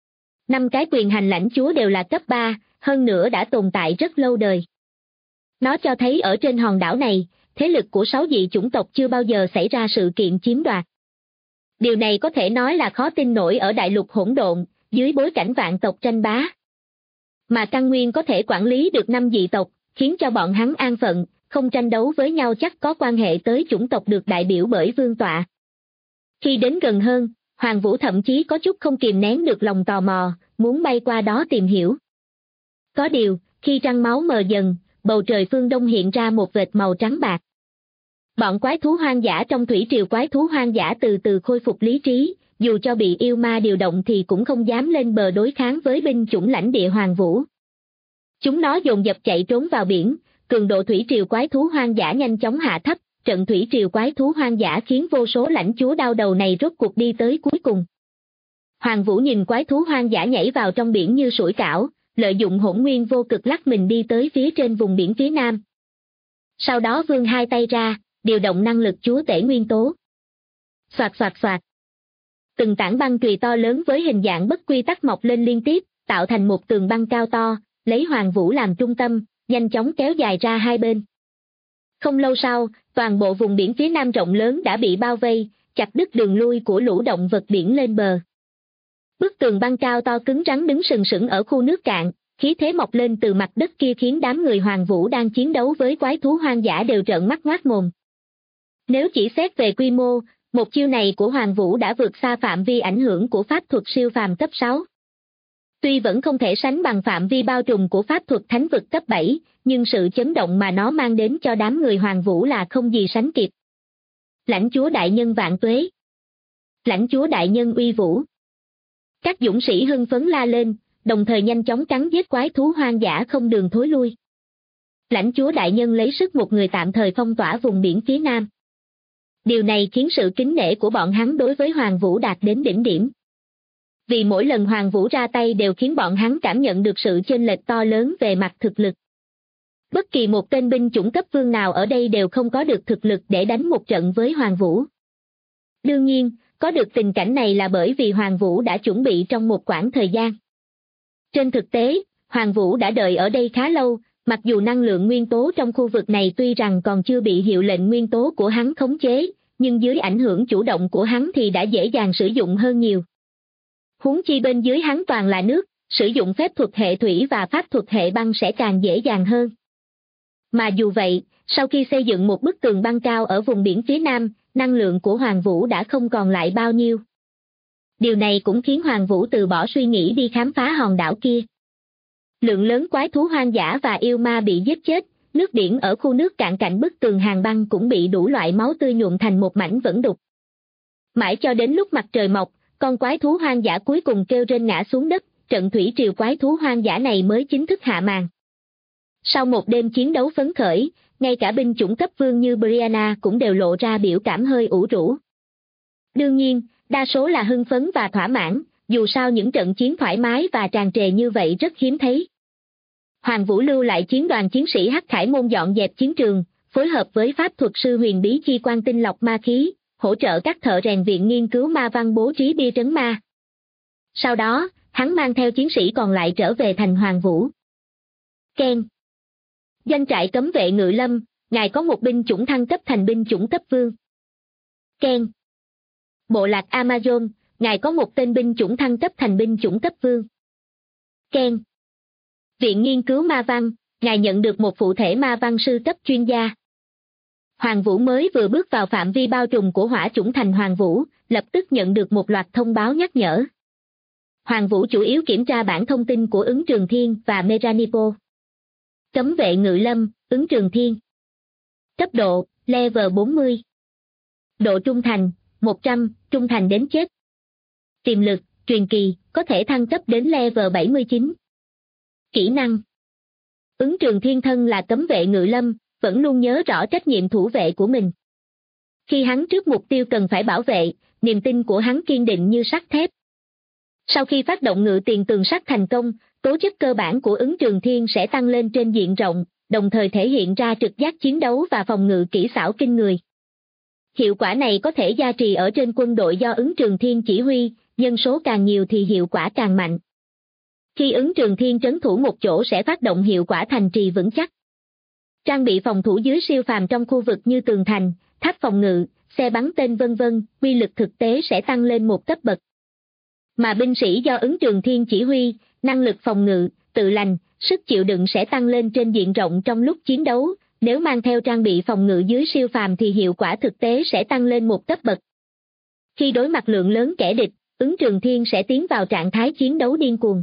5 cái quyền hành lãnh chúa đều là cấp 3, hơn nữa đã tồn tại rất lâu đời. Nó cho thấy ở trên hòn đảo này, thế lực của 6 dị chủng tộc chưa bao giờ xảy ra sự kiện chiếm đoạt. Điều này có thể nói là khó tin nổi ở đại lục hỗn độn, dưới bối cảnh vạn tộc tranh bá. Mà căn nguyên có thể quản lý được 5 dị tộc, khiến cho bọn hắn an phận, không tranh đấu với nhau chắc có quan hệ tới chủng tộc được đại biểu bởi vương tọa. Khi đến gần hơn, Hoàng Vũ thậm chí có chút không kìm nén được lòng tò mò, muốn bay qua đó tìm hiểu. Có điều, khi trăng máu mờ dần, bầu trời phương đông hiện ra một vệt màu trắng bạc. Bọn quái thú hoang dã trong thủy triều quái thú hoang dã từ từ khôi phục lý trí, dù cho bị yêu ma điều động thì cũng không dám lên bờ đối kháng với binh chủng lãnh địa Hoàng Vũ. Chúng nó dồn dập chạy trốn vào biển, cường độ thủy triều quái thú hoang dã nhanh chóng hạ thấp, trận thủy triều quái thú hoang dã khiến vô số lãnh chúa đau đầu này rốt cuộc đi tới cuối cùng. Hoàng Vũ nhìn quái thú hoang dã nhảy vào trong biển như sủi cảo, lợi dụng hỗn nguyên vô cực lắc mình đi tới phía trên vùng biển phía nam. Sau đó vươn hai tay ra, điều động năng lực chúa tể nguyên tố. Xoạt xoạt xoạt. Từng tảng băng chùy to lớn với hình dạng bất quy tắc mọc lên liên tiếp, tạo thành một tường băng cao to, lấy Hoàng Vũ làm trung tâm, nhanh chóng kéo dài ra hai bên. Không lâu sau, toàn bộ vùng biển phía nam rộng lớn đã bị bao vây, chặt đứt đường lui của lũ động vật biển lên bờ. Bức tường băng cao to cứng rắn đứng sừng sững ở khu nước cạn, khí thế mọc lên từ mặt đất kia khiến đám người Hoàng Vũ đang chiến đấu với quái thú hoang dã đều trợn mắt ngoác mồm. Nếu chỉ xét về quy mô, một chiêu này của Hoàng Vũ đã vượt xa phạm vi ảnh hưởng của pháp thuật siêu phàm cấp 6. Tuy vẫn không thể sánh bằng phạm vi bao trùm của pháp thuật thánh vực cấp 7, nhưng sự chấn động mà nó mang đến cho đám người Hoàng Vũ là không gì sánh kịp. Lãnh chúa đại nhân vạn tuế! Lãnh chúa đại nhân uy vũ! Các dũng sĩ hưng phấn la lên, đồng thời nhanh chóng cắn giết quái thú hoang dã không đường thối lui. Lãnh chúa đại nhân lấy sức một người tạm thời phong tỏa vùng biển phía nam. Điều này khiến sự kính nể của bọn hắn đối với Hoàng Vũ đạt đến đỉnh điểm. Vì mỗi lần Hoàng Vũ ra tay đều khiến bọn hắn cảm nhận được sự chênh lệch to lớn về mặt thực lực. Bất kỳ một tên binh chủng cấp vương nào ở đây đều không có được thực lực để đánh một trận với Hoàng Vũ. Đương nhiên, có được tình cảnh này là bởi vì Hoàng Vũ đã chuẩn bị trong một quãng thời gian. Trên thực tế, Hoàng Vũ đã đợi ở đây khá lâu, mặc dù năng lượng nguyên tố trong khu vực này tuy rằng còn chưa bị hiệu lệnh nguyên tố của hắn khống chế, nhưng dưới ảnh hưởng chủ động của hắn thì đã dễ dàng sử dụng hơn nhiều. Huống chi bên dưới hắn toàn là nước, sử dụng phép thuật hệ thủy và pháp thuật hệ băng sẽ càng dễ dàng hơn. Mà dù vậy, sau khi xây dựng một bức tường băng cao ở vùng biển phía nam, năng lượng của Hoàng Vũ đã không còn lại bao nhiêu. Điều này cũng khiến Hoàng Vũ từ bỏ suy nghĩ đi khám phá hòn đảo kia. Lượng lớn quái thú hoang dã và yêu ma bị giết chết, nước biển ở khu nước cạn cạnh bức tường hàng băng cũng bị đủ loại máu tươi nhuộm thành một mảnh vẫn đục. Mãi cho đến lúc mặt trời mọc, con quái thú hoang dã cuối cùng kêu rên ngã xuống đất, trận thủy triều quái thú hoang dã này mới chính thức hạ màn. Sau một đêm chiến đấu phấn khởi, ngay cả binh chủng cấp vương như Brianna cũng đều lộ ra biểu cảm hơi ủ rũ. Đương nhiên, đa số là hưng phấn và thỏa mãn, dù sao những trận chiến thoải mái và tràn trề như vậy rất hiếm thấy. Hoàng Vũ lưu lại chiến đoàn chiến sĩ Hắc Khải Môn dọn dẹp chiến trường, phối hợp với pháp thuật sư huyền bí chi quan tinh lọc ma khí, hỗ trợ các thợ rèn viện nghiên cứu ma văn bố trí bia trấn ma. Sau đó, hắn mang theo chiến sĩ còn lại trở về thành Hoàng Vũ. Ken. Doanh trại cấm vệ Ngự Lâm, ngài có một binh chủng thăng cấp thành binh chủng cấp vương. Ken. Bộ lạc Amazon, ngài có một tên binh chủng thăng cấp thành binh chủng cấp vương. Ken. Viện nghiên cứu ma văn, ngài nhận được một phụ thể ma văn sư cấp chuyên gia. Hoàng Vũ mới vừa bước vào phạm vi bao trùm của hỏa chủng thành Hoàng Vũ, lập tức nhận được một loạt thông báo nhắc nhở. Hoàng Vũ chủ yếu kiểm tra bản thông tin của ứng Trường Thiên và Meranipo. Cấm vệ Ngự Lâm, ứng Trường Thiên. Cấp độ, level 40. Độ trung thành, 100, trung thành đến chết. Tiềm lực, truyền kỳ, có thể thăng cấp đến level 79. Kỹ năng. Ứng Trường Thiên thân là cấm vệ Ngự Lâm, vẫn luôn nhớ rõ trách nhiệm thủ vệ của mình. Khi hắn trước mục tiêu cần phải bảo vệ, niềm tin của hắn kiên định như sắt thép. Sau khi phát động ngự tiền tường sắt thành công, tố chất cơ bản của ứng Trường Thiên sẽ tăng lên trên diện rộng, đồng thời thể hiện ra trực giác chiến đấu và phòng ngự kỹ xảo kinh người. Hiệu quả này có thể gia trì ở trên quân đội do ứng Trường Thiên chỉ huy, nhân số càng nhiều thì hiệu quả càng mạnh. Khi ứng Trường Thiên trấn thủ một chỗ sẽ phát động hiệu quả thành trì vững chắc. Trang bị phòng thủ dưới siêu phàm trong khu vực như tường thành, tháp phòng ngự, xe bắn tên vân vân, uy lực thực tế sẽ tăng lên một cấp bậc. Mà binh sĩ do ứng Trường Thiên chỉ huy, năng lực phòng ngự, tự lành, sức chịu đựng sẽ tăng lên trên diện rộng trong lúc chiến đấu, nếu mang theo trang bị phòng ngự dưới siêu phàm thì hiệu quả thực tế sẽ tăng lên một cấp bậc. Khi đối mặt lượng lớn kẻ địch, ứng Trường Thiên sẽ tiến vào trạng thái chiến đấu điên cuồng.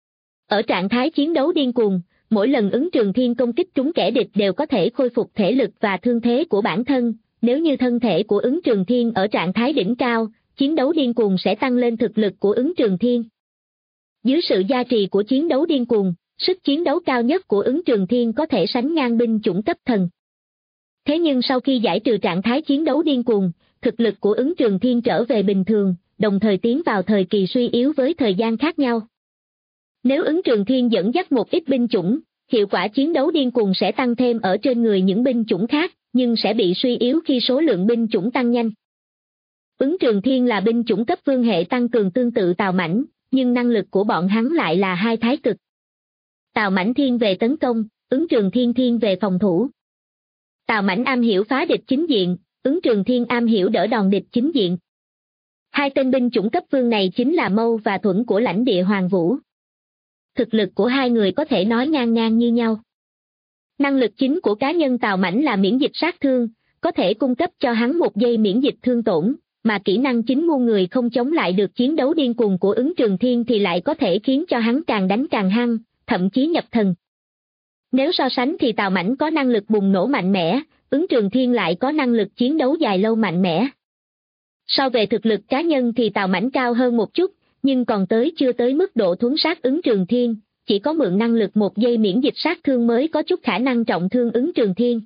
Ở trạng thái chiến đấu điên cuồng, mỗi lần ứng Trường Thiên công kích trúng kẻ địch đều có thể khôi phục thể lực và thương thế của bản thân, nếu như thân thể của ứng Trường Thiên ở trạng thái đỉnh cao, chiến đấu điên cuồng sẽ tăng lên thực lực của ứng Trường Thiên. Dưới sự gia trì của chiến đấu điên cuồng, sức chiến đấu cao nhất của ứng Trường Thiên có thể sánh ngang binh chủng cấp thần. Thế nhưng sau khi giải trừ trạng thái chiến đấu điên cuồng, thực lực của ứng Trường Thiên trở về bình thường, đồng thời tiến vào thời kỳ suy yếu với thời gian khác nhau. Nếu ứng Trường Thiên dẫn dắt một ít binh chủng, hiệu quả chiến đấu điên cuồng sẽ tăng thêm ở trên người những binh chủng khác, nhưng sẽ bị suy yếu khi số lượng binh chủng tăng nhanh. Ứng Trường Thiên là binh chủng cấp vương hệ tăng cường tương tự Tào Mãnh, nhưng năng lực của bọn hắn lại là hai thái cực. Tào Mãnh thiên về tấn công, ứng Trường Thiên thiên về phòng thủ. Tào Mãnh am hiểu phá địch chính diện, ứng Trường Thiên am hiểu đỡ đòn địch chính diện. Hai tên binh chủng cấp vương này chính là Mâu và Thuẫn của lãnh địa Hoàng Vũ. Thực lực của hai người có thể nói ngang ngang như nhau. Năng lực chính của cá nhân Tào Mãnh là miễn dịch sát thương, có thể cung cấp cho hắn một giây miễn dịch thương tổn, mà kỹ năng chính muôn người không chống lại được chiến đấu điên cuồng của ứng Trường Thiên thì lại có thể khiến cho hắn càng đánh càng hăng, thậm chí nhập thần. Nếu so sánh thì Tào Mãnh có năng lực bùng nổ mạnh mẽ, ứng Trường Thiên lại có năng lực chiến đấu dài lâu mạnh mẽ. So về thực lực cá nhân thì Tào Mãnh cao hơn một chút, nhưng còn chưa tới mức độ thuấn sát ứng Trường Thiên, chỉ có mượn năng lực một giây miễn dịch sát thương mới có chút khả năng trọng thương ứng Trường Thiên.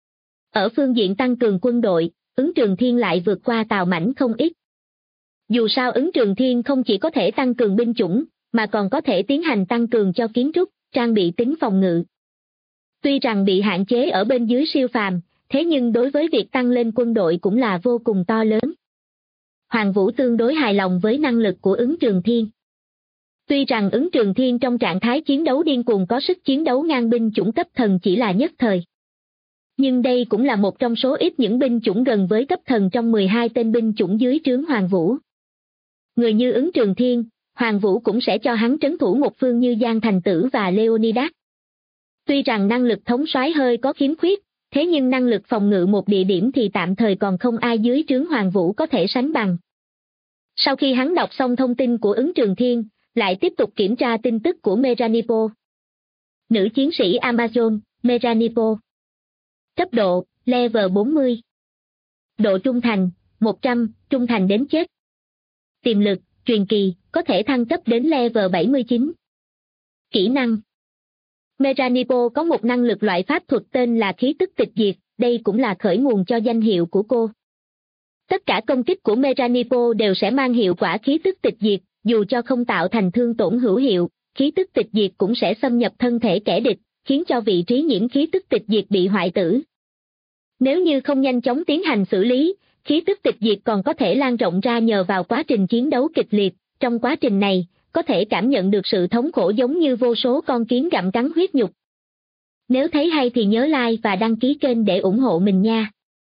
Ở phương diện tăng cường quân đội, ứng Trường Thiên lại vượt qua Tào Mãnh không ít. Dù sao ứng Trường Thiên không chỉ có thể tăng cường binh chủng, mà còn có thể tiến hành tăng cường cho kiến trúc, trang bị tính phòng ngự. Tuy rằng bị hạn chế ở bên dưới siêu phàm, thế nhưng đối với việc tăng lên quân đội cũng là vô cùng to lớn. Hoàng Vũ tương đối hài lòng với năng lực của ứng Trường Thiên. Tuy rằng ứng Trường Thiên trong trạng thái chiến đấu điên cuồng có sức chiến đấu ngang binh chủng cấp thần chỉ là nhất thời. Nhưng đây cũng là một trong số ít những binh chủng gần với cấp thần trong 12 tên binh chủng dưới trướng Hoàng Vũ. Người như ứng Trường Thiên, Hoàng Vũ cũng sẽ cho hắn trấn thủ một phương như Giang Thành Tử và Leonidas. Tuy rằng năng lực thống soái hơi có khiếm khuyết, thế nhưng năng lực phòng ngự một địa điểm thì tạm thời còn không ai dưới trướng Hoàng Vũ có thể sánh bằng. Sau khi hắn đọc xong thông tin của ứng Trường Thiên, lại tiếp tục kiểm tra tin tức của Meranipo. Nữ chiến sĩ Amazon, Meranipo. Cấp độ, level 40. Độ trung thành, 100, trung thành đến chết. Tiềm lực, truyền kỳ, có thể thăng cấp đến level 79. Kỹ năng. Meranipo có một năng lực loại pháp thuật tên là khí tức tịch diệt, đây cũng là khởi nguồn cho danh hiệu của cô. Tất cả công kích của Meranipo đều sẽ mang hiệu quả khí tức tịch diệt, dù cho không tạo thành thương tổn hữu hiệu, khí tức tịch diệt cũng sẽ xâm nhập thân thể kẻ địch, khiến cho vị trí nhiễm khí tức tịch diệt bị hoại tử. Nếu như không nhanh chóng tiến hành xử lý, khí tức tịch diệt còn có thể lan rộng ra nhờ vào quá trình chiến đấu kịch liệt, trong quá trình này, có thể cảm nhận được sự thống khổ giống như vô số con kiến gặm cắn huyết nhục. Nếu thấy hay thì nhớ like và đăng ký kênh để ủng hộ mình nha.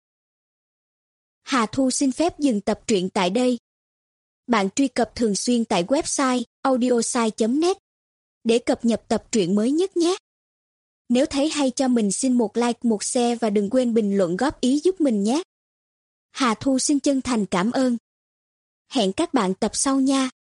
Hà Thu xin phép dừng tập truyện tại đây. Bạn truy cập thường xuyên tại website audiosai.net để cập nhật tập truyện mới nhất nhé. Nếu thấy hay cho mình xin một like, một share và đừng quên bình luận góp ý giúp mình nhé. Hà Thu xin chân thành cảm ơn. Hẹn các bạn tập sau nha.